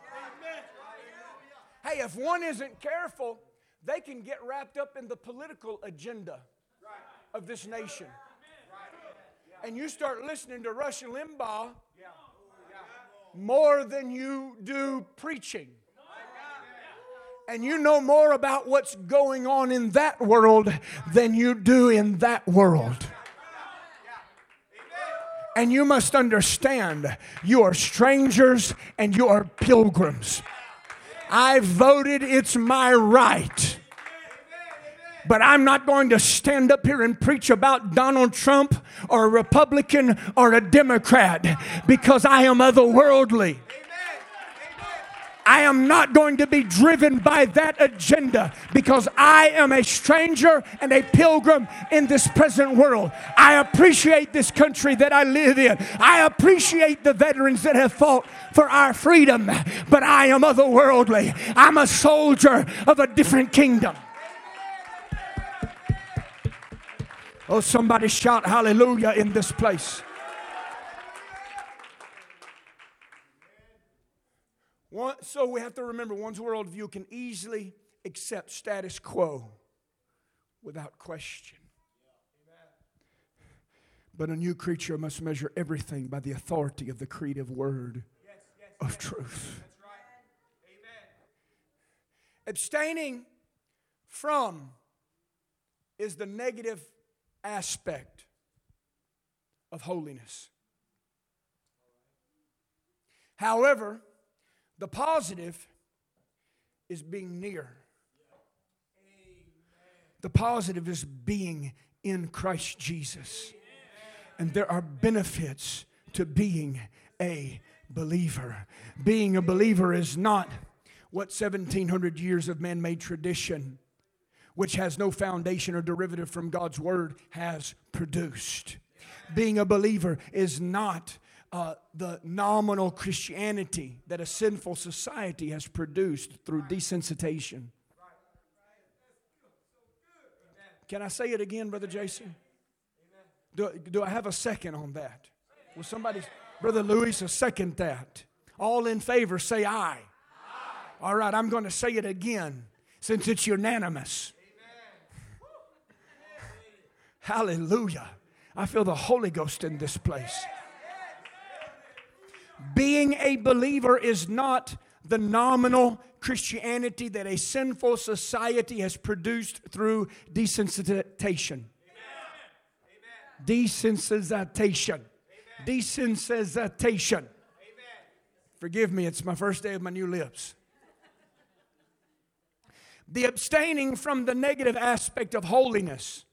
Hey, if one isn't careful, they can get wrapped up in the political agenda of this nation. And you start listening to Rush Limbaugh more than you do preaching. And you know more about what's going on in that world than you do in that world. And you must understand, you are strangers and you are pilgrims. I voted, it's my right. But I'm not going to stand up here and preach about Donald Trump or a Republican or a Democrat because I am otherworldly. I am not going to be driven by that agenda because I am a stranger and a pilgrim in this present world. I appreciate this country that I live in. I appreciate the veterans that have fought for our freedom, but I am otherworldly. I'm a soldier of a different kingdom. Oh, somebody shout hallelujah in this place. One, so we have to remember one's worldview can easily accept status quo without question. But a new creature must measure everything by the authority of the creative word yes, yes, of yes. truth. That's right. Amen. Abstaining from is the negative aspect of holiness. However, the positive is being near. The positive is being in Christ Jesus. And there are benefits to being a believer. Being a believer is not what seventeen hundred years of man-made tradition, which has no foundation or derivative from God's word, has produced. Being a believer is not Uh, the nominal Christianity that a sinful society has produced through desensitization. Can I say it again, Brother Jason? Do, do I have a second on that? Will somebody, Brother Louis, a second that? All in favor, say aye. Aye. All right, I'm going to say it again since it's unanimous. Hallelujah. I feel the Holy Ghost in this place. Being a believer is not the nominal Christianity that a sinful society has produced through desensitization. Amen. Desensitization. Amen. Desensitization. Amen. Forgive me, it's my first day of my new lips. The abstaining from the negative aspect of holiness.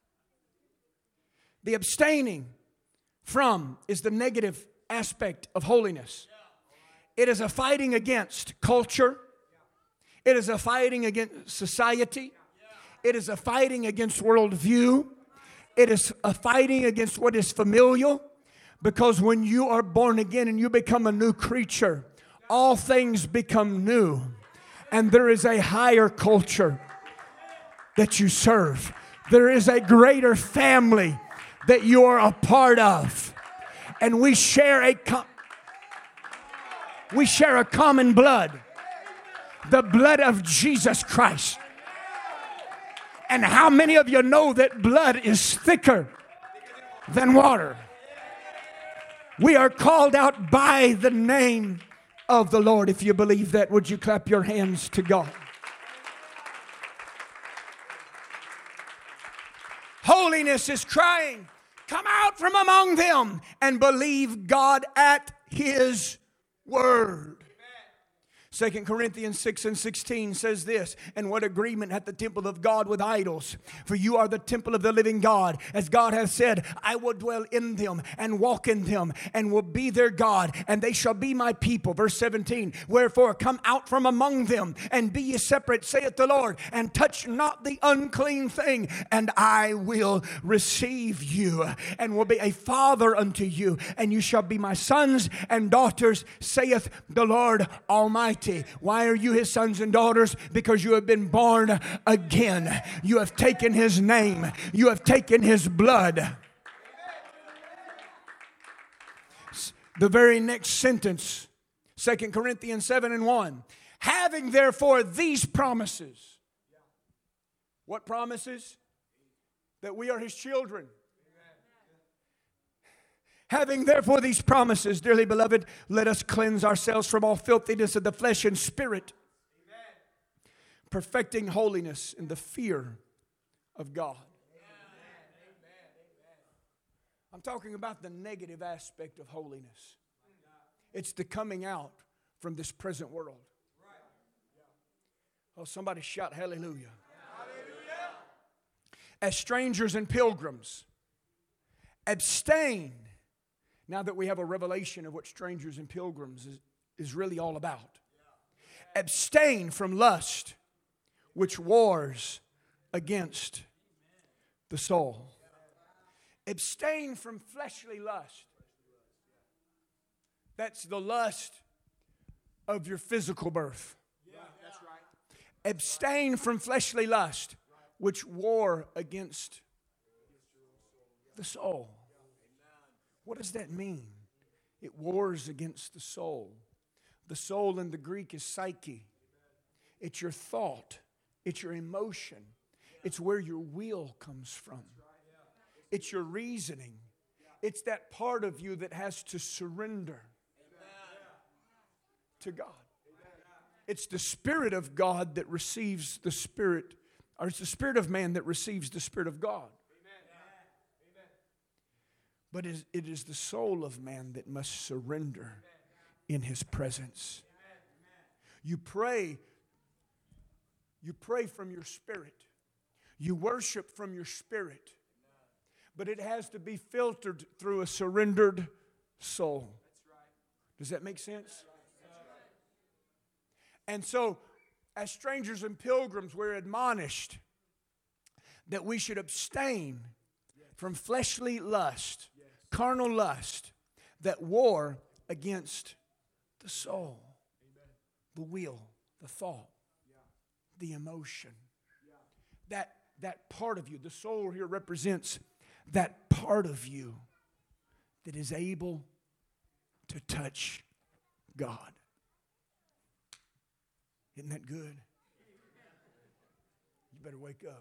The abstaining from is the negative aspect of holiness. It is a fighting against culture. It is a fighting against society. It is a fighting against worldview. It is a fighting against what is familial. Because when you are born again and you become a new creature, all things become new. And there is a higher culture that you serve. There is a greater family that you are a part of. And we share a com- we share a common blood, the blood of Jesus Christ. And how many of you know that blood is thicker than water? We are called out by the name of the Lord. If you believe that, would you clap your hands to God? Holiness is crying, come out from among them and believe God at His word. Second Corinthians six and sixteen says this, and what agreement hath the temple of God with idols? For you are the temple of the living God. As God hath said, I will dwell in them and walk in them and will be their God, and they shall be my people. Verse seventeen, wherefore come out from among them and be ye separate, saith the Lord, and touch not the unclean thing, and I will receive you and will be a father unto you, and you shall be my sons and daughters, saith the Lord Almighty. Why are you his sons and daughters? Because you have been born again. You have taken his name. You have taken his blood. The very next sentence, Second Corinthians seven and one. Having therefore these promises. What promises? That we are his children. Having therefore these promises, dearly beloved, let us cleanse ourselves from all filthiness of the flesh and spirit, amen, perfecting holiness in the fear of God. Amen. I'm talking about the negative aspect of holiness. It's the coming out from this present world. Oh, somebody shout hallelujah. Hallelujah. As strangers and pilgrims, abstain. Now that we have a revelation of what strangers and pilgrims is, is really all about. Yeah. Abstain from lust, which wars against the soul. Abstain from fleshly lust. That's the lust of your physical birth. Yeah, that's right. Abstain from fleshly lust, which war against the soul. What does that mean? It wars against the soul. The soul in the Greek is psyche. It's your thought. It's your emotion. It's where your will comes from. It's your reasoning. It's that part of you that has to surrender to God. It's the Spirit of God that receives the Spirit, or it's the Spirit of man that receives the Spirit of God. But it is the soul of man that must surrender in his presence. You pray, you pray from your spirit. You worship from your spirit. But it has to be filtered through a surrendered soul. Does that make sense? And so, as strangers and pilgrims, we're admonished that we should abstain from fleshly lust, carnal lust that war against the soul, the will, the thought, the emotion. That, that part of you, the soul here represents that part of you that is able to touch God. Isn't that good? You better wake up.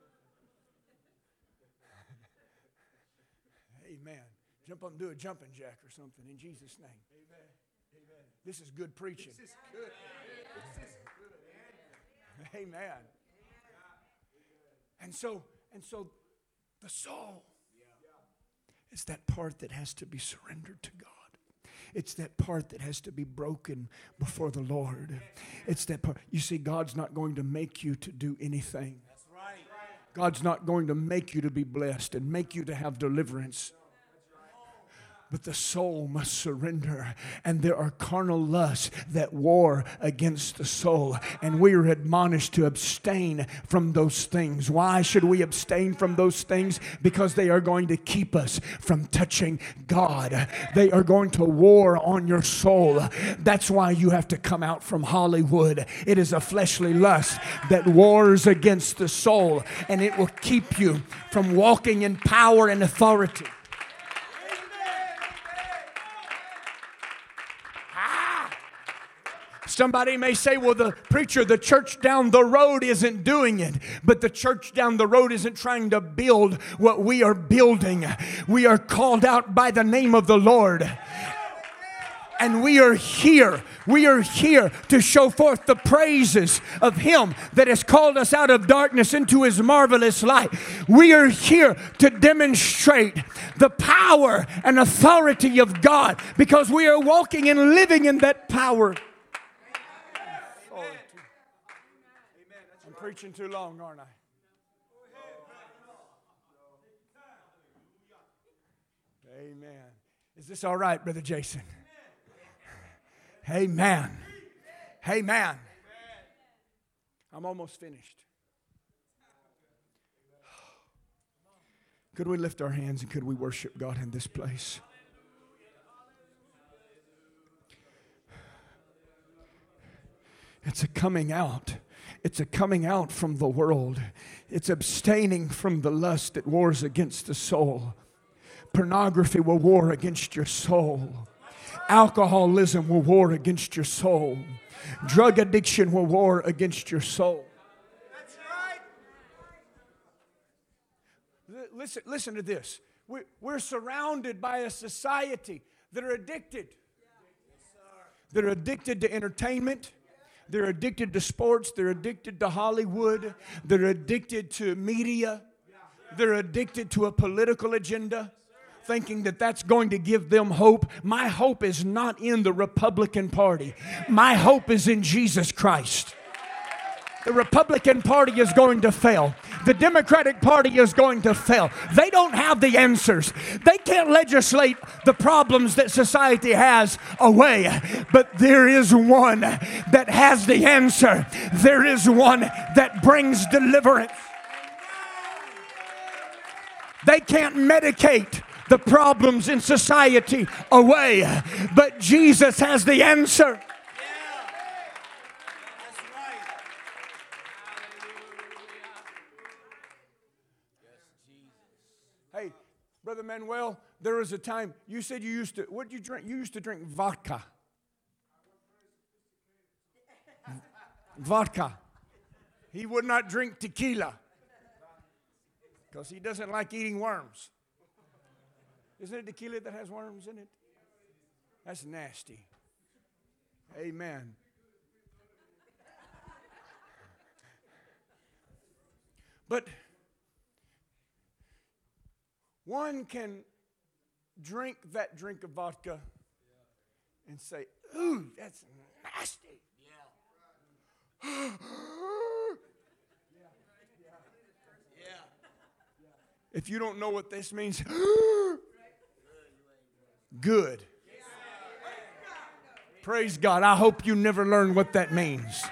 Amen. Jump up and do a jumping jack or something in Jesus' name. Amen. Amen. This is good preaching. This is good. This is good. Amen. And so, and so the soul is that part that has to be surrendered to God. It's that part that has to be broken before the Lord. It's that part. You see, God's not going to make you to do anything. That's right. God's not going to make you to be blessed and make you to have deliverance. But the soul must surrender. And there are carnal lusts that war against the soul. And we are admonished to abstain from those things. Why should we abstain from those things? Because they are going to keep us from touching God. They are going to war on your soul. That's why you have to come out from Hollywood. It is a fleshly lust that wars against the soul. And it will keep you from walking in power and authority. Somebody may say, well, the preacher, the church down the road isn't doing it. But the church down the road isn't trying to build what we are building. We are called out by the name of the Lord. And we are here. We are here to show forth the praises of Him that has called us out of darkness into His marvelous light. We are here to demonstrate the power and authority of God because we are walking and living in that power. preaching too long, aren't I? Amen. Is this all right, Brother Jason? Amen. Amen. I'm almost finished. Could we lift our hands and could we worship God in this place? It's a coming out. It's a coming out from the world. It's abstaining from the lust that wars against the soul. Pornography will war against your soul. Alcoholism will war against your soul. Drug addiction will war against your soul. That's right. Listen, listen to this. We're, we're surrounded by a society that are addicted. They're addicted to entertainment. They're addicted to sports. They're addicted to Hollywood. They're addicted to media. They're addicted to a political agenda, thinking that that's going to give them hope. My hope is not in the Republican Party. My hope is in Jesus Christ. The Republican Party is going to fail. The Democratic Party is going to fail. They don't have the answers. They can't legislate the problems that society has away. But there is one that has the answer. There is one that brings deliverance. They can't medicate the problems in society away, but Jesus has the answer. Hey, Brother Manuel, there was a time you said you used to, what did you drink? You used to drink vodka. Vodka. He would not drink tequila because he doesn't like eating worms. Isn't it tequila that has worms in it? That's nasty. Amen. But one can drink that drink of vodka and say, ooh, that's nasty. Yeah. If you don't know what this means, good. Praise God. I hope you never learn what that means.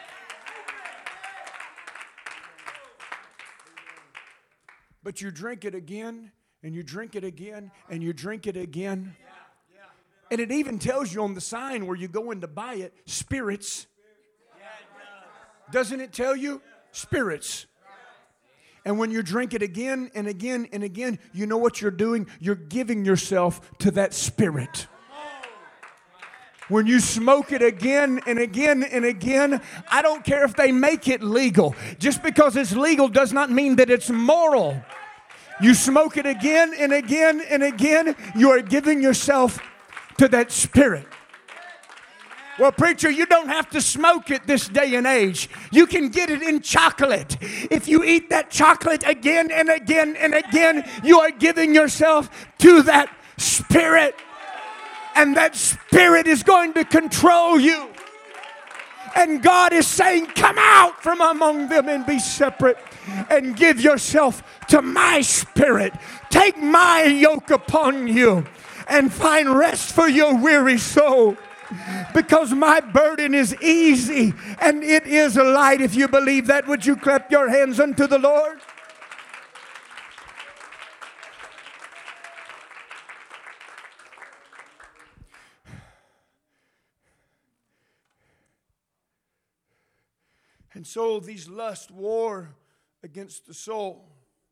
But you drink it again, and you drink it again, and you drink it again. And it even tells you on the sign where you go in to buy it, spirits. Doesn't it tell you? Spirits. And when you drink it again and again and again, you know what you're doing? You're giving yourself to that spirit. When you smoke it again and again and again, I don't care if they make it legal. Just because it's legal does not mean that it's moral. You smoke it again and again and again, you are giving yourself to that spirit. Well, preacher, you don't have to smoke it this day and age. You can get it in chocolate. If you eat that chocolate again and again and again, you are giving yourself to that spirit. And that spirit is going to control you. And God is saying, come out from among them and be separate and give yourself to my spirit. Take my yoke upon you and find rest for your weary soul. Because my burden is easy and it is light. If you believe that, would you clap your hands unto the Lord? And so these lust war against the soul.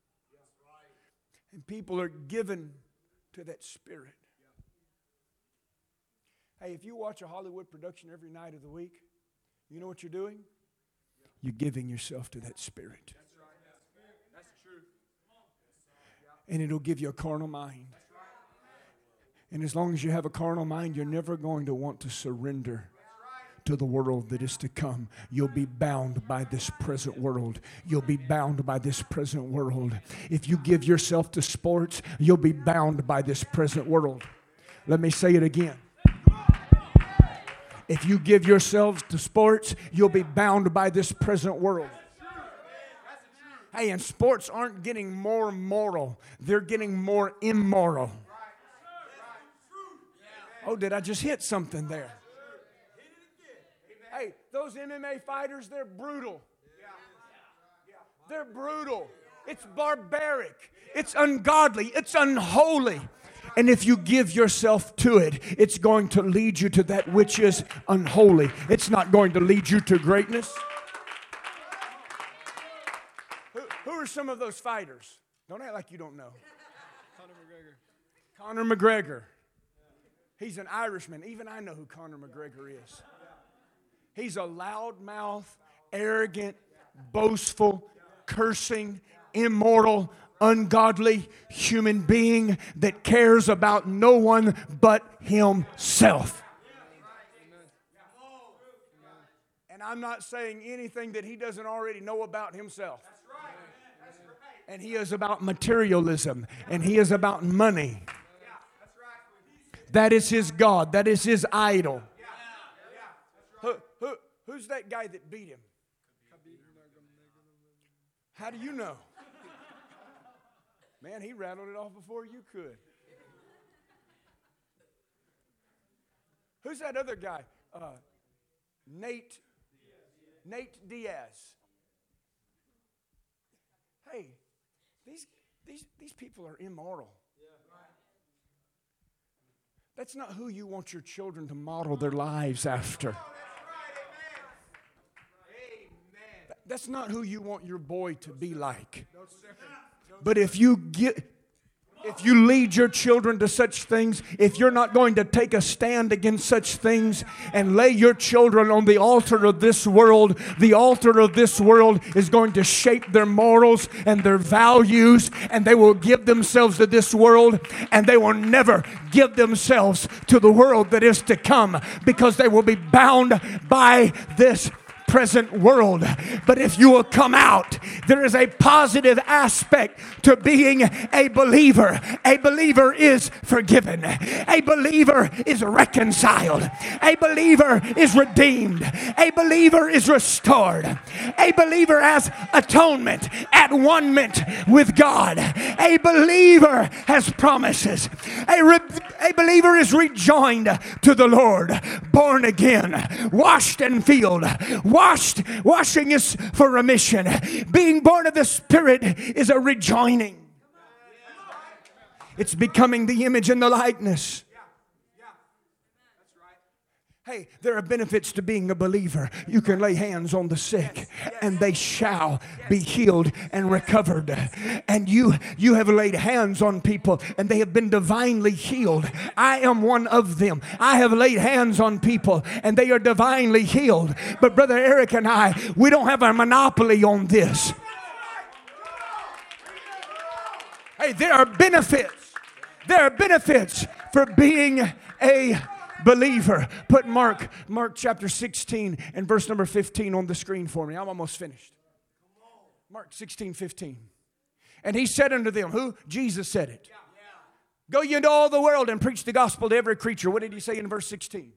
And people are given to that spirit. Hey, if you watch a Hollywood production every night of the week, you know what you're doing? You're giving yourself to that spirit. That's right. That's true. And it'll give you a carnal mind. And as long as you have a carnal mind, you're never going to want to surrender to the world that is to come. You'll be bound by this present world. You'll be bound by this present world. If you give yourself to sports, you'll be bound by this present world. Let me say it again. If you give yourselves to sports, you'll be bound by this present world. Hey, and sports aren't getting more moral. They're getting more immoral. Oh, did I just hit something there? Hey, those M M A fighters, they're brutal. They're brutal. It's barbaric. It's ungodly. It's unholy. And if you give yourself to it, it's going to lead you to that which is unholy. It's not going to lead you to greatness. Who, who are some of those fighters? Don't act like you don't know. Conor McGregor. Conor McGregor. He's an Irishman. Even I know who Conor McGregor is. He's a loudmouth, arrogant, boastful, cursing, immoral, ungodly human being that cares about no one but himself. And I'm not saying anything that he doesn't already know about himself. And he is about materialism, and he is about money. That is his God. That is his idol. Who, who, who's that guy that beat him? How do you know? Man, he rattled it off before you could. Who's that other guy? Uh, Nate. Nate Diaz. Hey, these, these, these people are immoral. That's not who you want your children to model their lives after. That's not who you want your boy to be like. But if you get, if you lead your children to such things, if you're not going to take a stand against such things and lay your children on the altar of this world, the altar of this world is going to shape their morals and their values, and they will give themselves to this world, and they will never give themselves to the world that is to come, because they will be bound by this present world. But if you will come out, there is a positive aspect to being a believer. A believer is forgiven. A believer is reconciled. A believer is redeemed. A believer is restored. A believer has atonement, at one ment with God. A believer has promises. A, re- a believer is rejoined to the Lord, born again, washed and filled. Washed, washing is for remission. Being born of the Spirit is a rejoining. It's becoming the image and the likeness. Hey, there are benefits to being a believer. You can lay hands on the sick and they shall be healed and recovered. And you, you have laid hands on people and they have been divinely healed. I am one of them. I have laid hands on people and they are divinely healed. But Brother Eric and I, we don't have a monopoly on this. Hey, there are benefits. There are benefits for being a believer. Put Mark, Mark chapter sixteen and verse number fifteen on the screen for me. I'm almost finished. Mark sixteen, fifteen. And he said unto them, who? Jesus said it. Go ye into all the world and preach the gospel to every creature. What did he say in verse sixteen?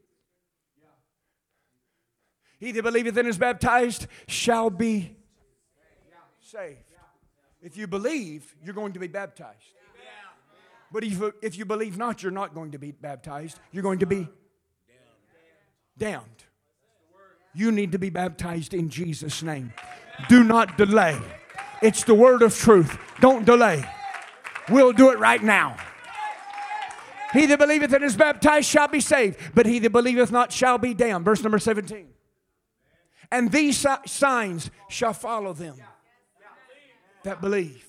He that believeth and is baptized shall be saved. If you believe, you're going to be baptized. But if, if you believe not, you're not going to be baptized. You're going to be damned. You need to be baptized in Jesus' name. Do not delay. It's the word of truth. Don't delay. We'll do it right now. He that believeth and is baptized shall be saved, but he that believeth not shall be damned. Verse number seventeen. And these signs shall follow them that believe.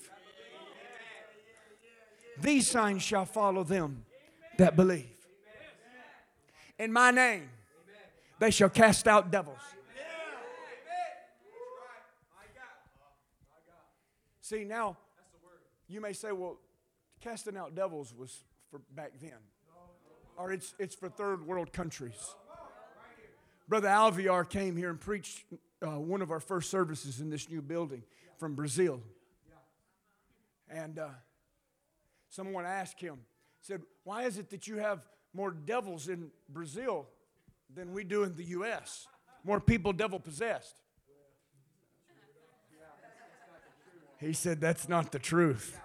These signs shall follow them that believe. In my name, they shall cast out devils. See, now, you may say, well, casting out devils was for back then. Or it's, it's for third world countries. Brother Alviar came here and preached uh, one of our first services in this new building from Brazil. And uh, someone asked him, said, why is it that you have more devils in Brazil than we do in the U S? More people devil possessed. He said, that's not the truth.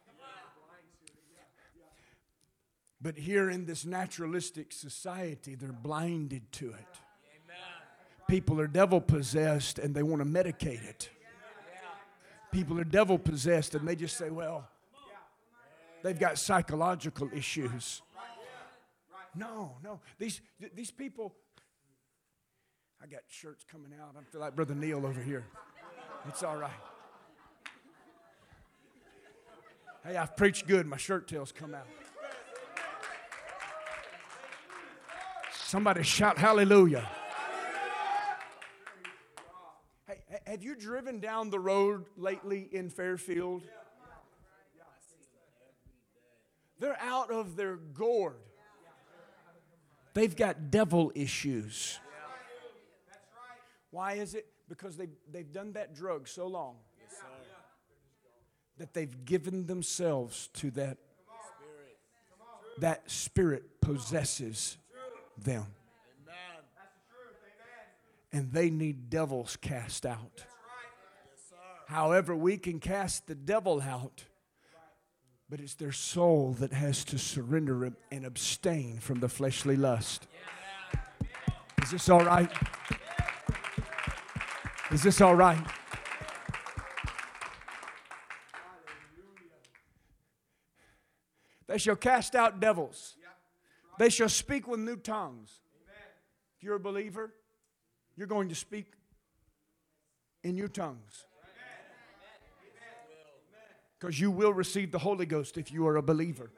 But here in this naturalistic society, they're blinded to it. People are devil possessed and they want to medicate it. People are devil possessed and they just say, well, they've got psychological issues. No, no. These, these people, I got shirts coming out. I feel like Brother Neil over here. It's all right. Hey, I've preached good. My shirt tails come out. Somebody shout hallelujah. Hey, have you driven down the road lately in Fairfield? They're out of their gourd. They've got devil issues. Why is it? Because they've, they've done that drug so long that they've given themselves to that. That spirit possesses them. And they need devils cast out. However, we can cast the devil out, but it's their soul that has to surrender and abstain from the fleshly lust. Is this all right? Is this all right? They shall cast out devils. They shall speak with new tongues. If you're a believer, you're going to speak in new tongues. Because you will receive the Holy Ghost if you are a believer.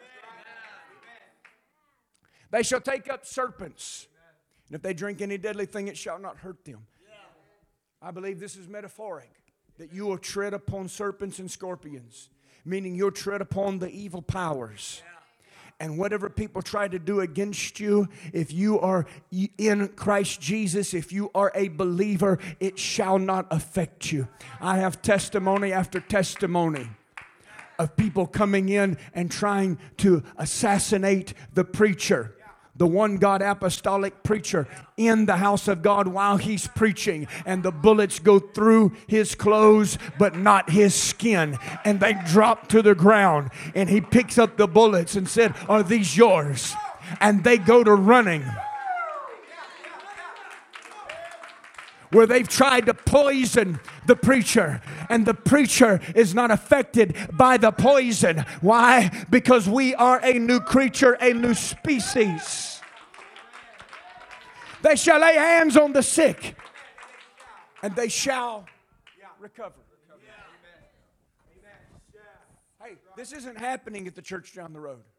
They shall take up serpents. And if they drink any deadly thing, it shall not hurt them. I believe this is metaphoric. That you will tread upon serpents and scorpions. Meaning you'll tread upon the evil powers. And whatever people try to do against you, if you are in Christ Jesus, if you are a believer, it shall not affect you. I have testimony after testimony of people coming in and trying to assassinate the preacher. The one God apostolic preacher in the house of God while he's preaching. And the bullets go through his clothes but not his skin. And they drop to the ground. And he picks up the bullets and said, are these yours? And they go to running. Where they've tried to poison the preacher. And the preacher is not affected by the poison. Why? Because we are a new creature, a new species. They shall lay hands on the sick. And they shall recover. Hey, this isn't happening at the church down the road.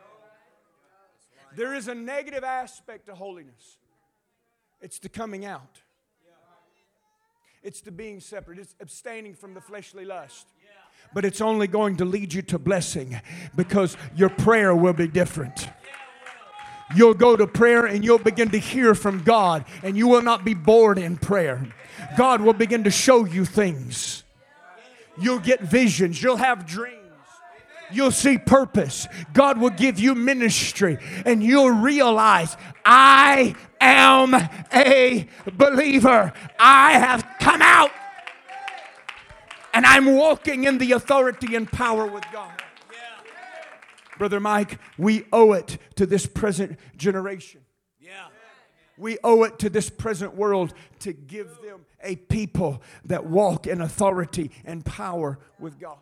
There is a negative aspect to holiness. It's the coming out. It's the being separate. It's abstaining from the fleshly lust. But it's only going to lead you to blessing because your prayer will be different. You'll go to prayer and you'll begin to hear from God, and you will not be bored in prayer. God will begin to show you things. You'll get visions. You'll have dreams. You'll see purpose. God will give you ministry, and you'll realize, I am a believer. I have come out, and I'm walking in the authority and power with God. Brother Mike, we owe it to this present generation. Yeah. We owe it to this present world to give them a people that walk in authority and power with God.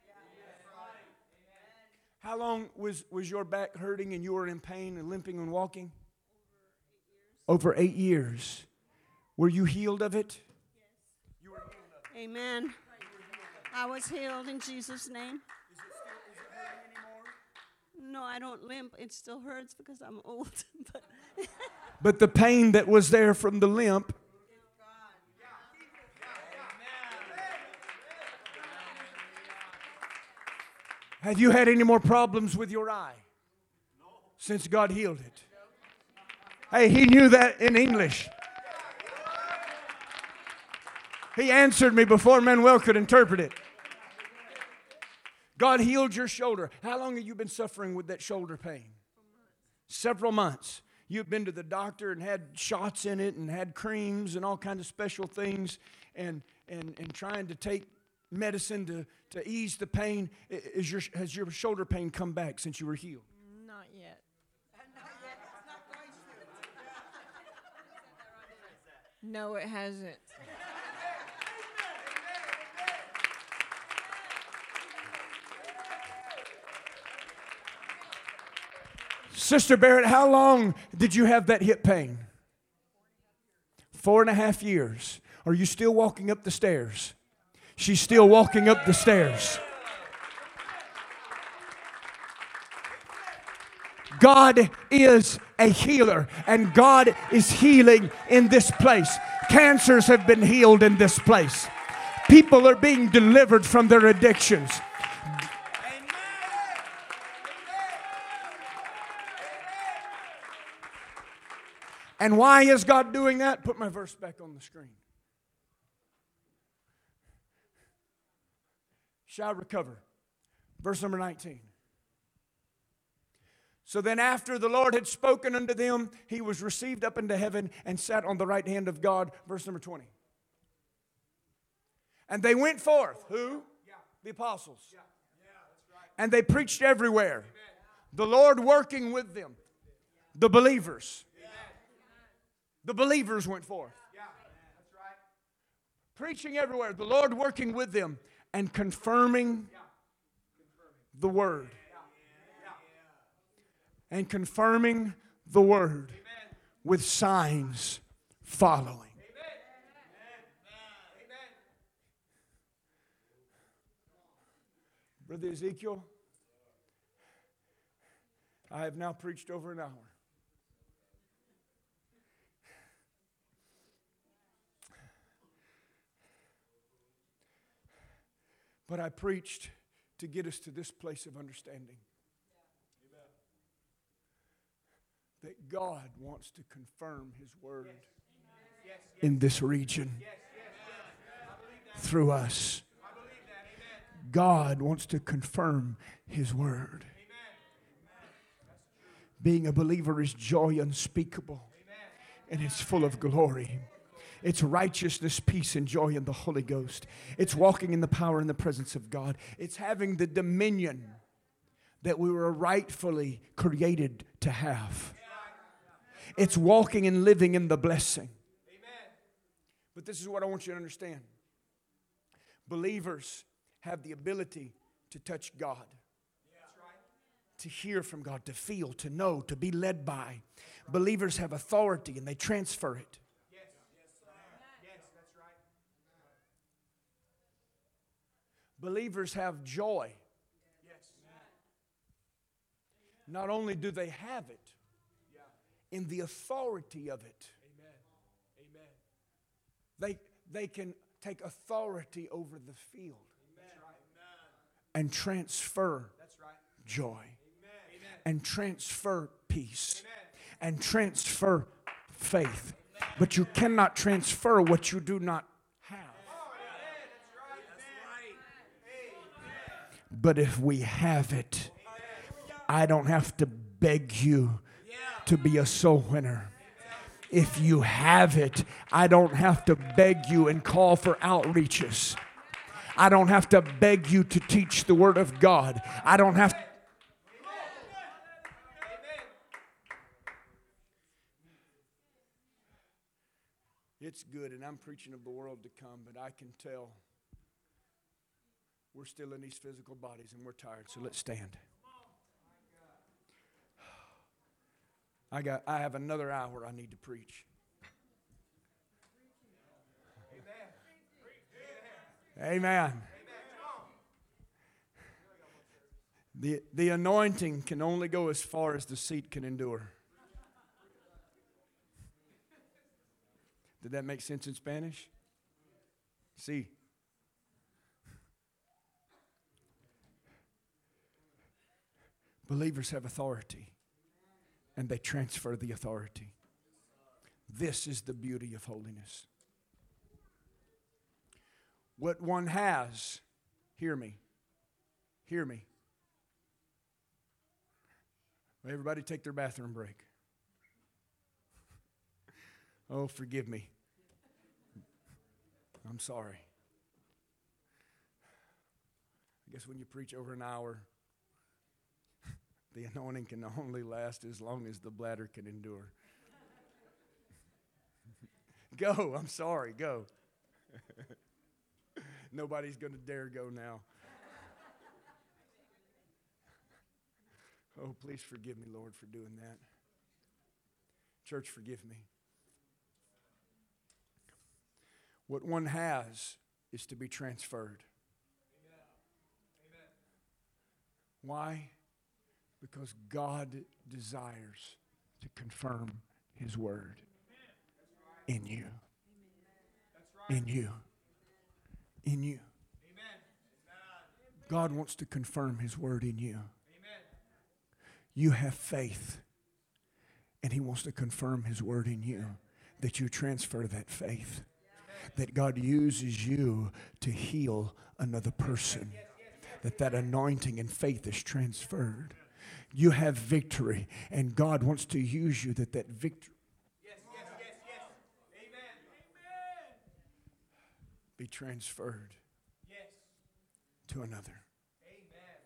How long was, was your back hurting and you were in pain and limping and walking? Over eight years. Were you healed of it? You were healed of it. Amen. I was healed in Jesus' name. No, I don't limp. It still hurts because I'm old. but, but the pain that was there from the limp. Have you had any more problems with your eye since God healed it? Hey, he knew that in English. He answered me before Manuel could interpret it. God healed your shoulder. How long have you been suffering with that shoulder pain? Several months. You've been to the doctor and had shots in it and had creams and all kinds of special things and, and, and trying to take medicine to, to ease the pain? Is your, has your shoulder pain come back since you were healed? Not yet. No, it hasn't. Sister Barrett, how long did you have that hip pain? Four and a half years. Are you still walking up the stairs? She's still walking up the stairs. God is a healer, and God is healing in this place. Cancers have been healed in this place. People are being delivered from their addictions. And why is God doing that? Put my verse back on the screen. Shall recover. Verse number nineteen. So then after the Lord had spoken unto them, he was received up into heaven and sat on the right hand of God. Verse number twenty. And they went forth. Who? The apostles. And they preached everywhere. The Lord working with them. The believers. The believers went forth. Preaching everywhere. The Lord working with them and confirming the word. And confirming the word with signs following. Brother Ezekiel, I have now preached over an hour. But I preached to get us to this place of understanding. That God wants to confirm His word in this region through us. God wants to confirm His word. Being a believer is joy unspeakable, and it's full of glory. It's righteousness, peace, and joy in the Holy Ghost. It's walking in the power and the presence of God. It's having the dominion that we were rightfully created to have. It's walking and living in the blessing. But this is what I want you to understand. Believers have the ability to touch God, to hear from God, to feel, to know, to be led by. Believers have authority and they transfer it. Believers have joy. Not only do they have it, in the authority of it, they, they can take authority over the field and transfer joy and transfer peace and transfer faith. But you cannot transfer what you do not have. But if we have it, I don't have to beg you to be a soul winner. If you have it, I don't have to beg you and call for outreaches. I don't have to beg you to teach the Word of God. I don't have to. It's good, and I'm preaching of the world to come, but I can tell we're still in these physical bodies and we're tired, so let's stand. I got. I have another hour I need to preach. Amen. Amen. The, the anointing can only go as far as the seat can endure. Did that make sense in Spanish? See. Believers have authority, and they transfer the authority. This is the beauty of holiness. What one has, hear me, hear me. Everybody take their bathroom break. Oh, forgive me. I'm sorry. guess when you preach over an hour, the anointing can only last as long as the bladder can endure. Go, I'm sorry, go. Nobody's going to dare go now. Oh, please forgive me, Lord, for doing that. Church, forgive me. What one has is to be transferred. Amen. Why? Because God desires to confirm His word in you. In you. In you. God wants to confirm His word in you. You have faith, and He wants to confirm His word in you, that you transfer that faith, that God uses you to heal another person, that that anointing and faith is transferred. You have victory, and God wants to use you, that that victory Yes, yes, yes, yes. Amen. Amen. be transferred Yes. to another. Amen.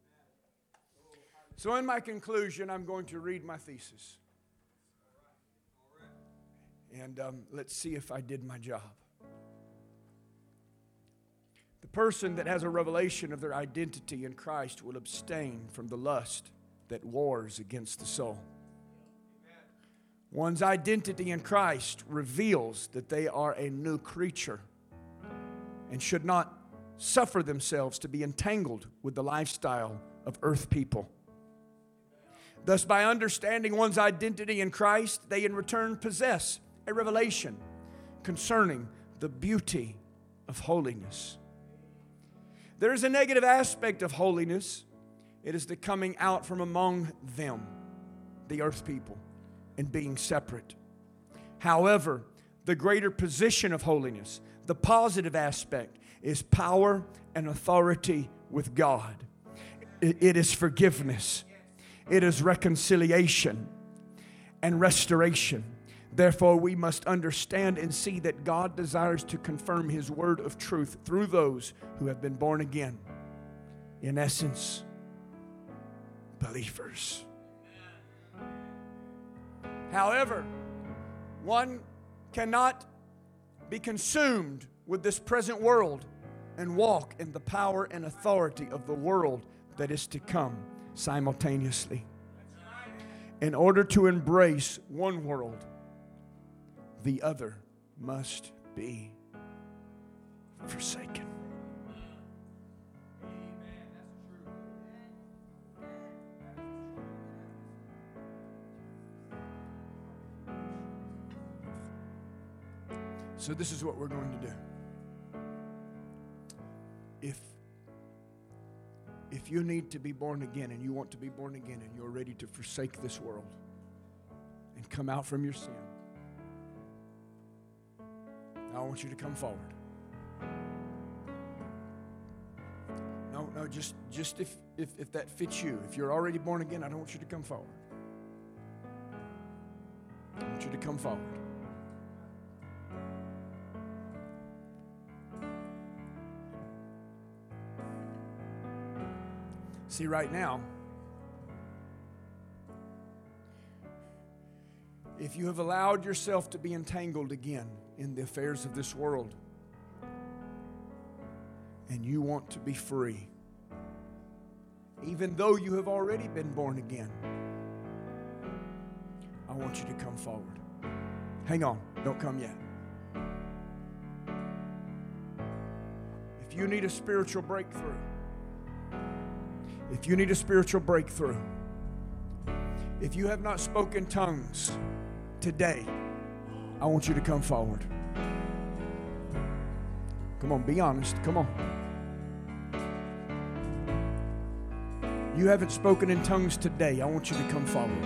So in my conclusion, I'm going to read my thesis. And um, let's see if I did my job. The person that has a revelation of their identity in Christ will abstain from the lust that wars against the soul. One's identity in Christ reveals that they are a new creature and should not suffer themselves to be entangled with the lifestyle of earth people. Thus, by understanding one's identity in Christ, they in return possess a revelation concerning the beauty of holiness. There is a negative aspect of holiness. It is the coming out from among them, the earth people, and being separate. However, the greater position of holiness, the positive aspect, is power and authority with God. It is forgiveness. It is reconciliation and restoration. Therefore, we must understand and see that God desires to confirm His word of truth through those who have been born again. In essence, believers. However, one cannot be consumed with this present world and walk in the power and authority of the world that is to come simultaneously. In order to embrace one world, the other must be forsaken. So this is what we're going to do. If If you need to be born again and you want to be born again and you're ready to forsake this world and come out from your sin, I want you to come forward. No, no, just, just if, if, if that fits you. If you're already born again, I don't want you to come forward. I want you to come forward. See, right now, if you have allowed yourself to be entangled again in the affairs of this world and you want to be free, even though you have already been born again, I want you to come forward. Hang on, don't come yet. If you need a spiritual breakthrough, If you need a spiritual breakthrough, if you have not spoken tongues today, I want you to come forward. Come on, be honest. Come on. You haven't spoken in tongues today, I want you to come forward.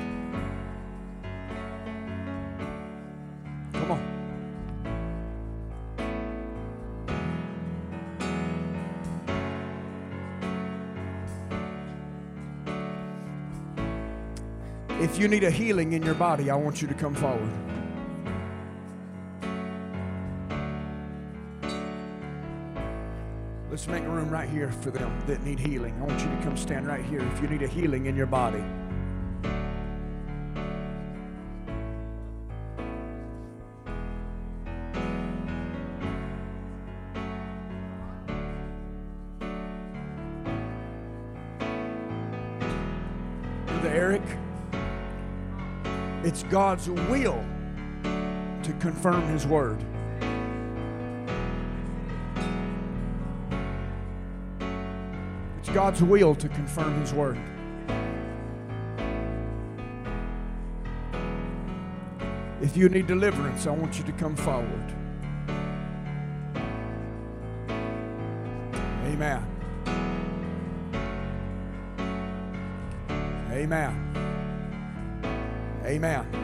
Come on. If you need a healing in your body, I want you to come forward. Let's make room right here for them that need healing. I want you to come stand right here if you need a healing in your body. Brother Eric, it's God's will to confirm His word. It's God's will to confirm His word. If you need deliverance, I want you to come forward. Amen. Amen. Amen.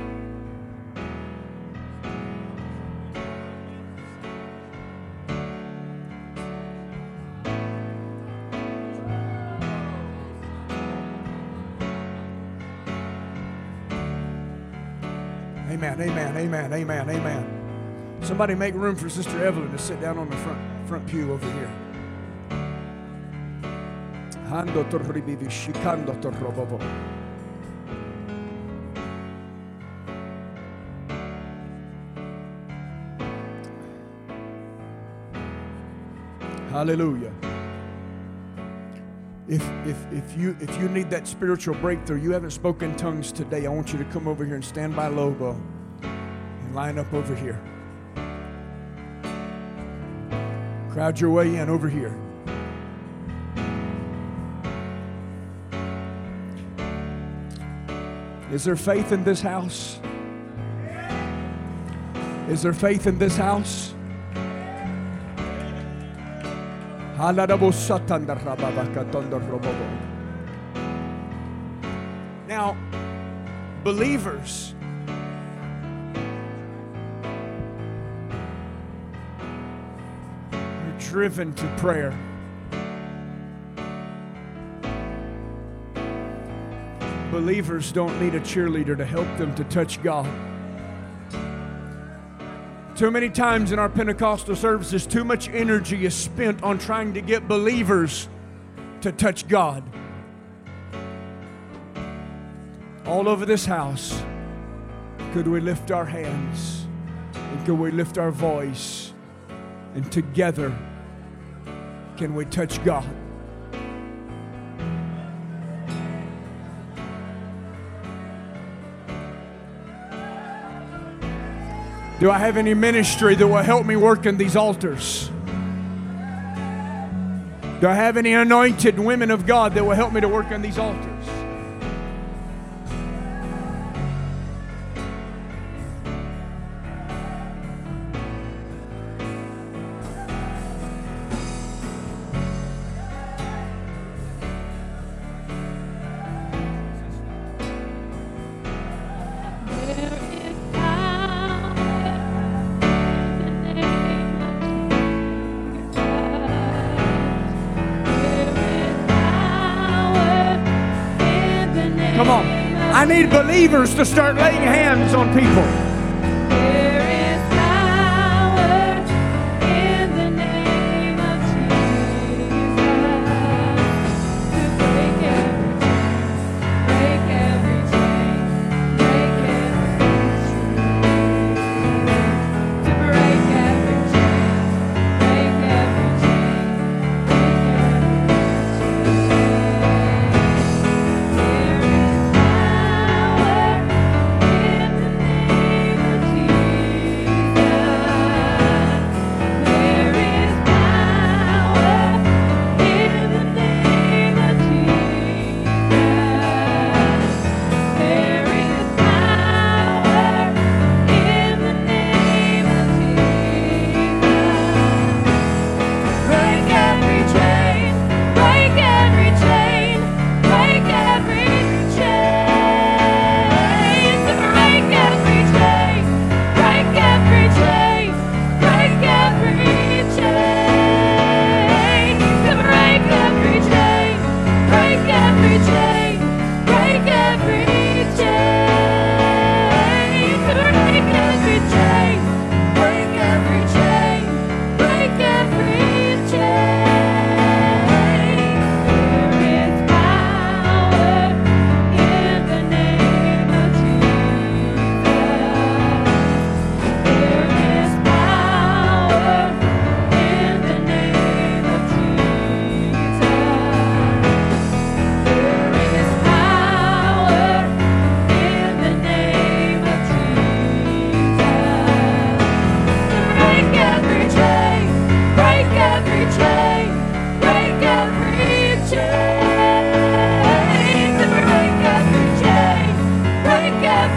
Amen, amen, amen, amen, amen. Somebody make room for Sister Evelyn to sit down on the front front pew over here. Hallelujah. If, if, if, you, if you need that spiritual breakthrough, you haven't spoken tongues today, I want you to come over here and stand by Lobo and line up over here. Crowd your way in over here. Is there faith in this house? Is there faith in this house? Now, believers are driven to prayer. Believers don't need a cheerleader to help them to touch God. Too many times in our Pentecostal services, too much energy is spent on trying to get believers to touch God. All over this house, could we lift our hands and could we lift our voice, and together can we touch God? Do I have any ministry that will help me work in these altars? Do I have any anointed women of God that will help me to work on these altars? Come on. I need believers to start laying hands on people. There is power in the name of Jesus to break every chain, break every chain, break every chain, to break every chain, break every chain, break every chain. There is power in the name of Jesus.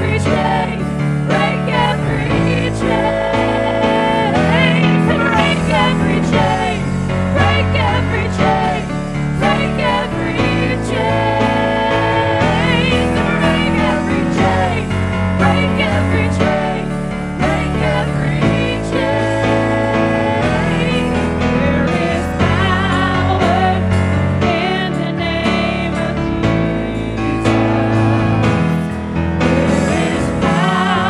There is power.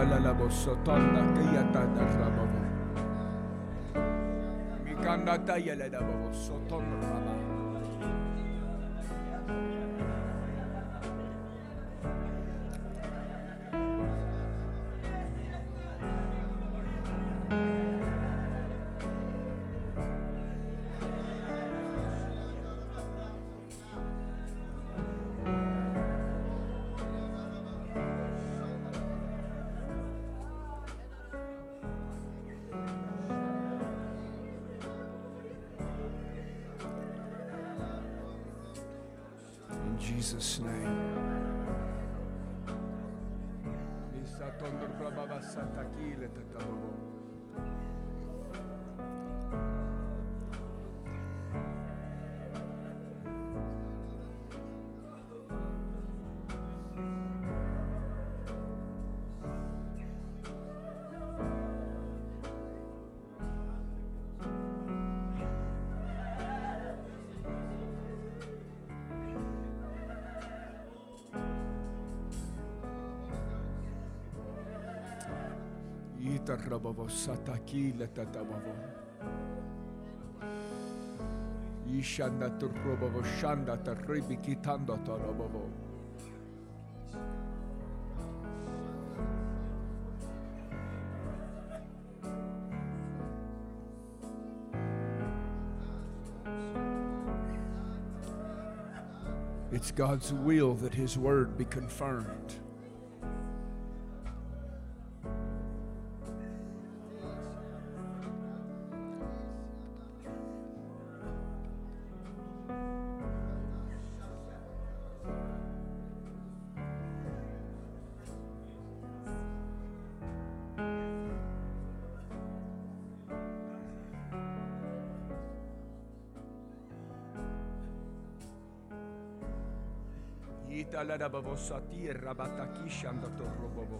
la la bosotona kiyata da rababo. Mikanda tayele da bosotona raba. In Jesus' name. Rababo sataki letababo. Ishanda turobabo shanda taribi kitando tarababo. It's God's will that His word be confirmed. La da bavosati e rabataki shandato robobo.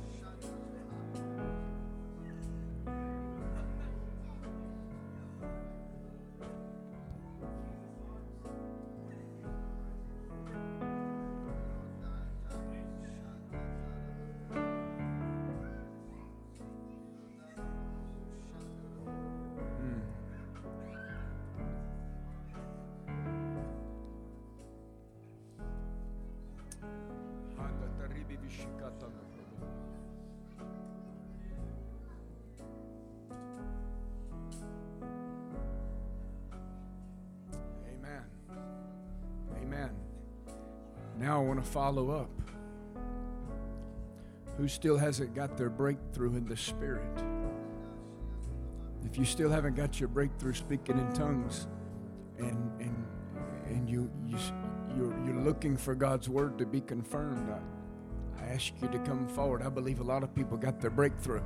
Amen. Amen. Now I want to follow up. Who still hasn't got their breakthrough in the Spirit? If you still haven't got your breakthrough speaking in tongues, and and and you you you're, you're looking for God's word to be confirmed, I, I ask you to come forward. I believe a lot of people got their breakthrough.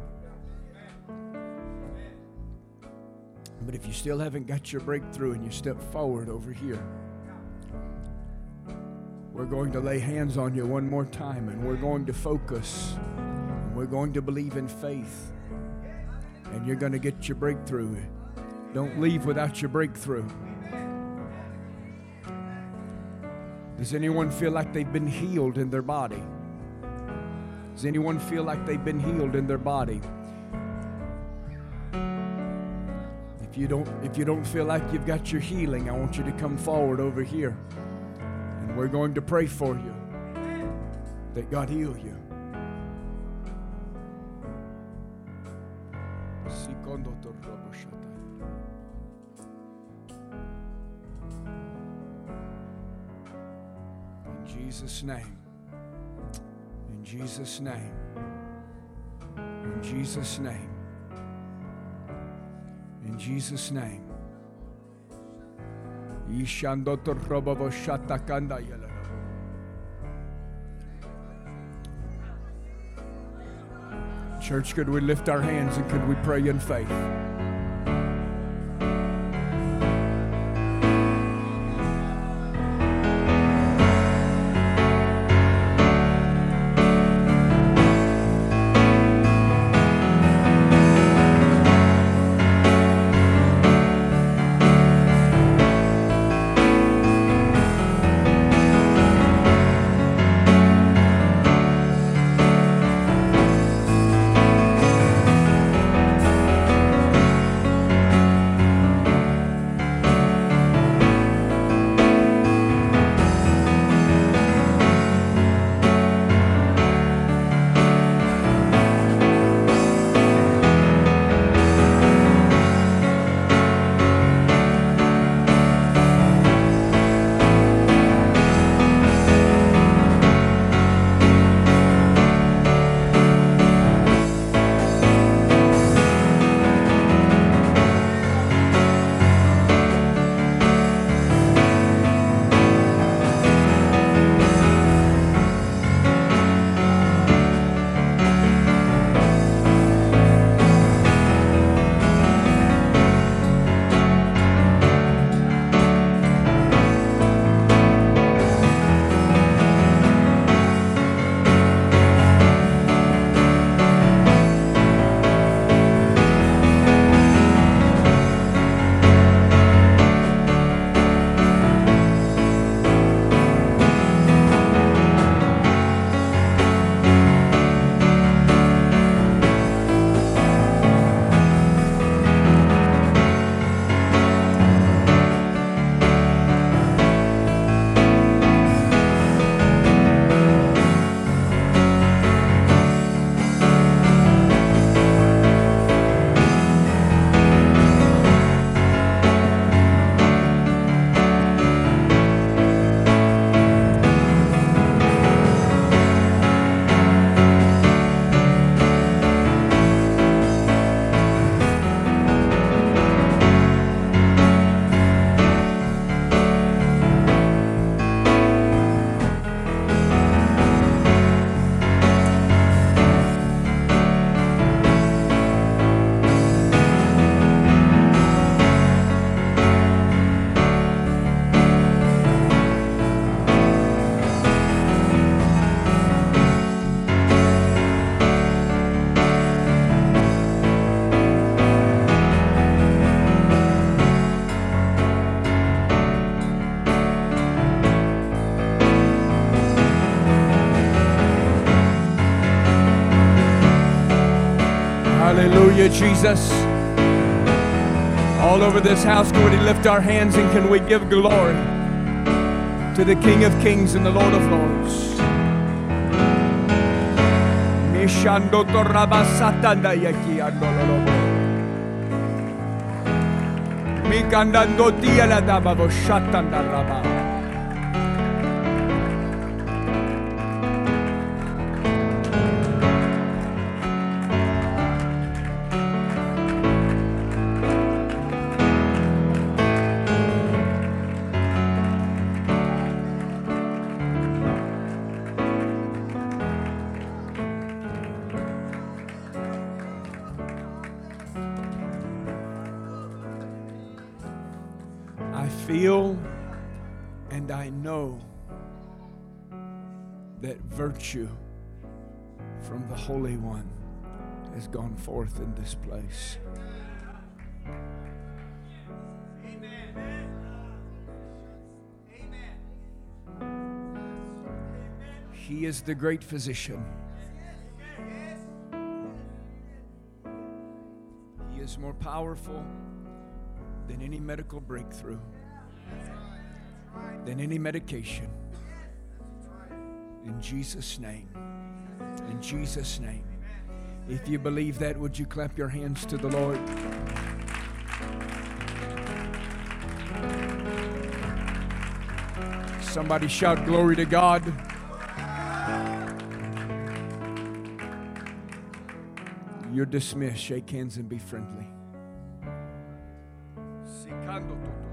But if you still haven't got your breakthrough and you step forward over here, we're going to lay hands on you one more time, and we're going to focus, and we're going to believe in faith, and you're going to get your breakthrough. Don't leave without your breakthrough. Does anyone feel like they've been healed in their body? Does anyone feel like they've been healed in their body? If you don't, if you don't feel like you've got your healing, I want you to come forward over here. And we're going to pray for you that God heal you. In Jesus' name. In Jesus' name. In Jesus' name. In Jesus' name. Church, could we lift our hands and could we pray in faith? Hallelujah, Jesus. All over this house, can we lift our hands and can we give glory to the King of Kings and the Lord of Lords? Mishando toraba satanda yaki andololobo. Mikandando tia la daba bo shatanda raba. I feel and I know that virtue from the Holy One has gone forth in this place. He is the great physician. He is more powerful than any medical breakthrough, than any medication. In Jesus' name. In Jesus' name. If you believe that, would you clap your hands to the Lord? Somebody shout glory to God. You're dismissed. Shake hands and be friendly. Sikando tutu.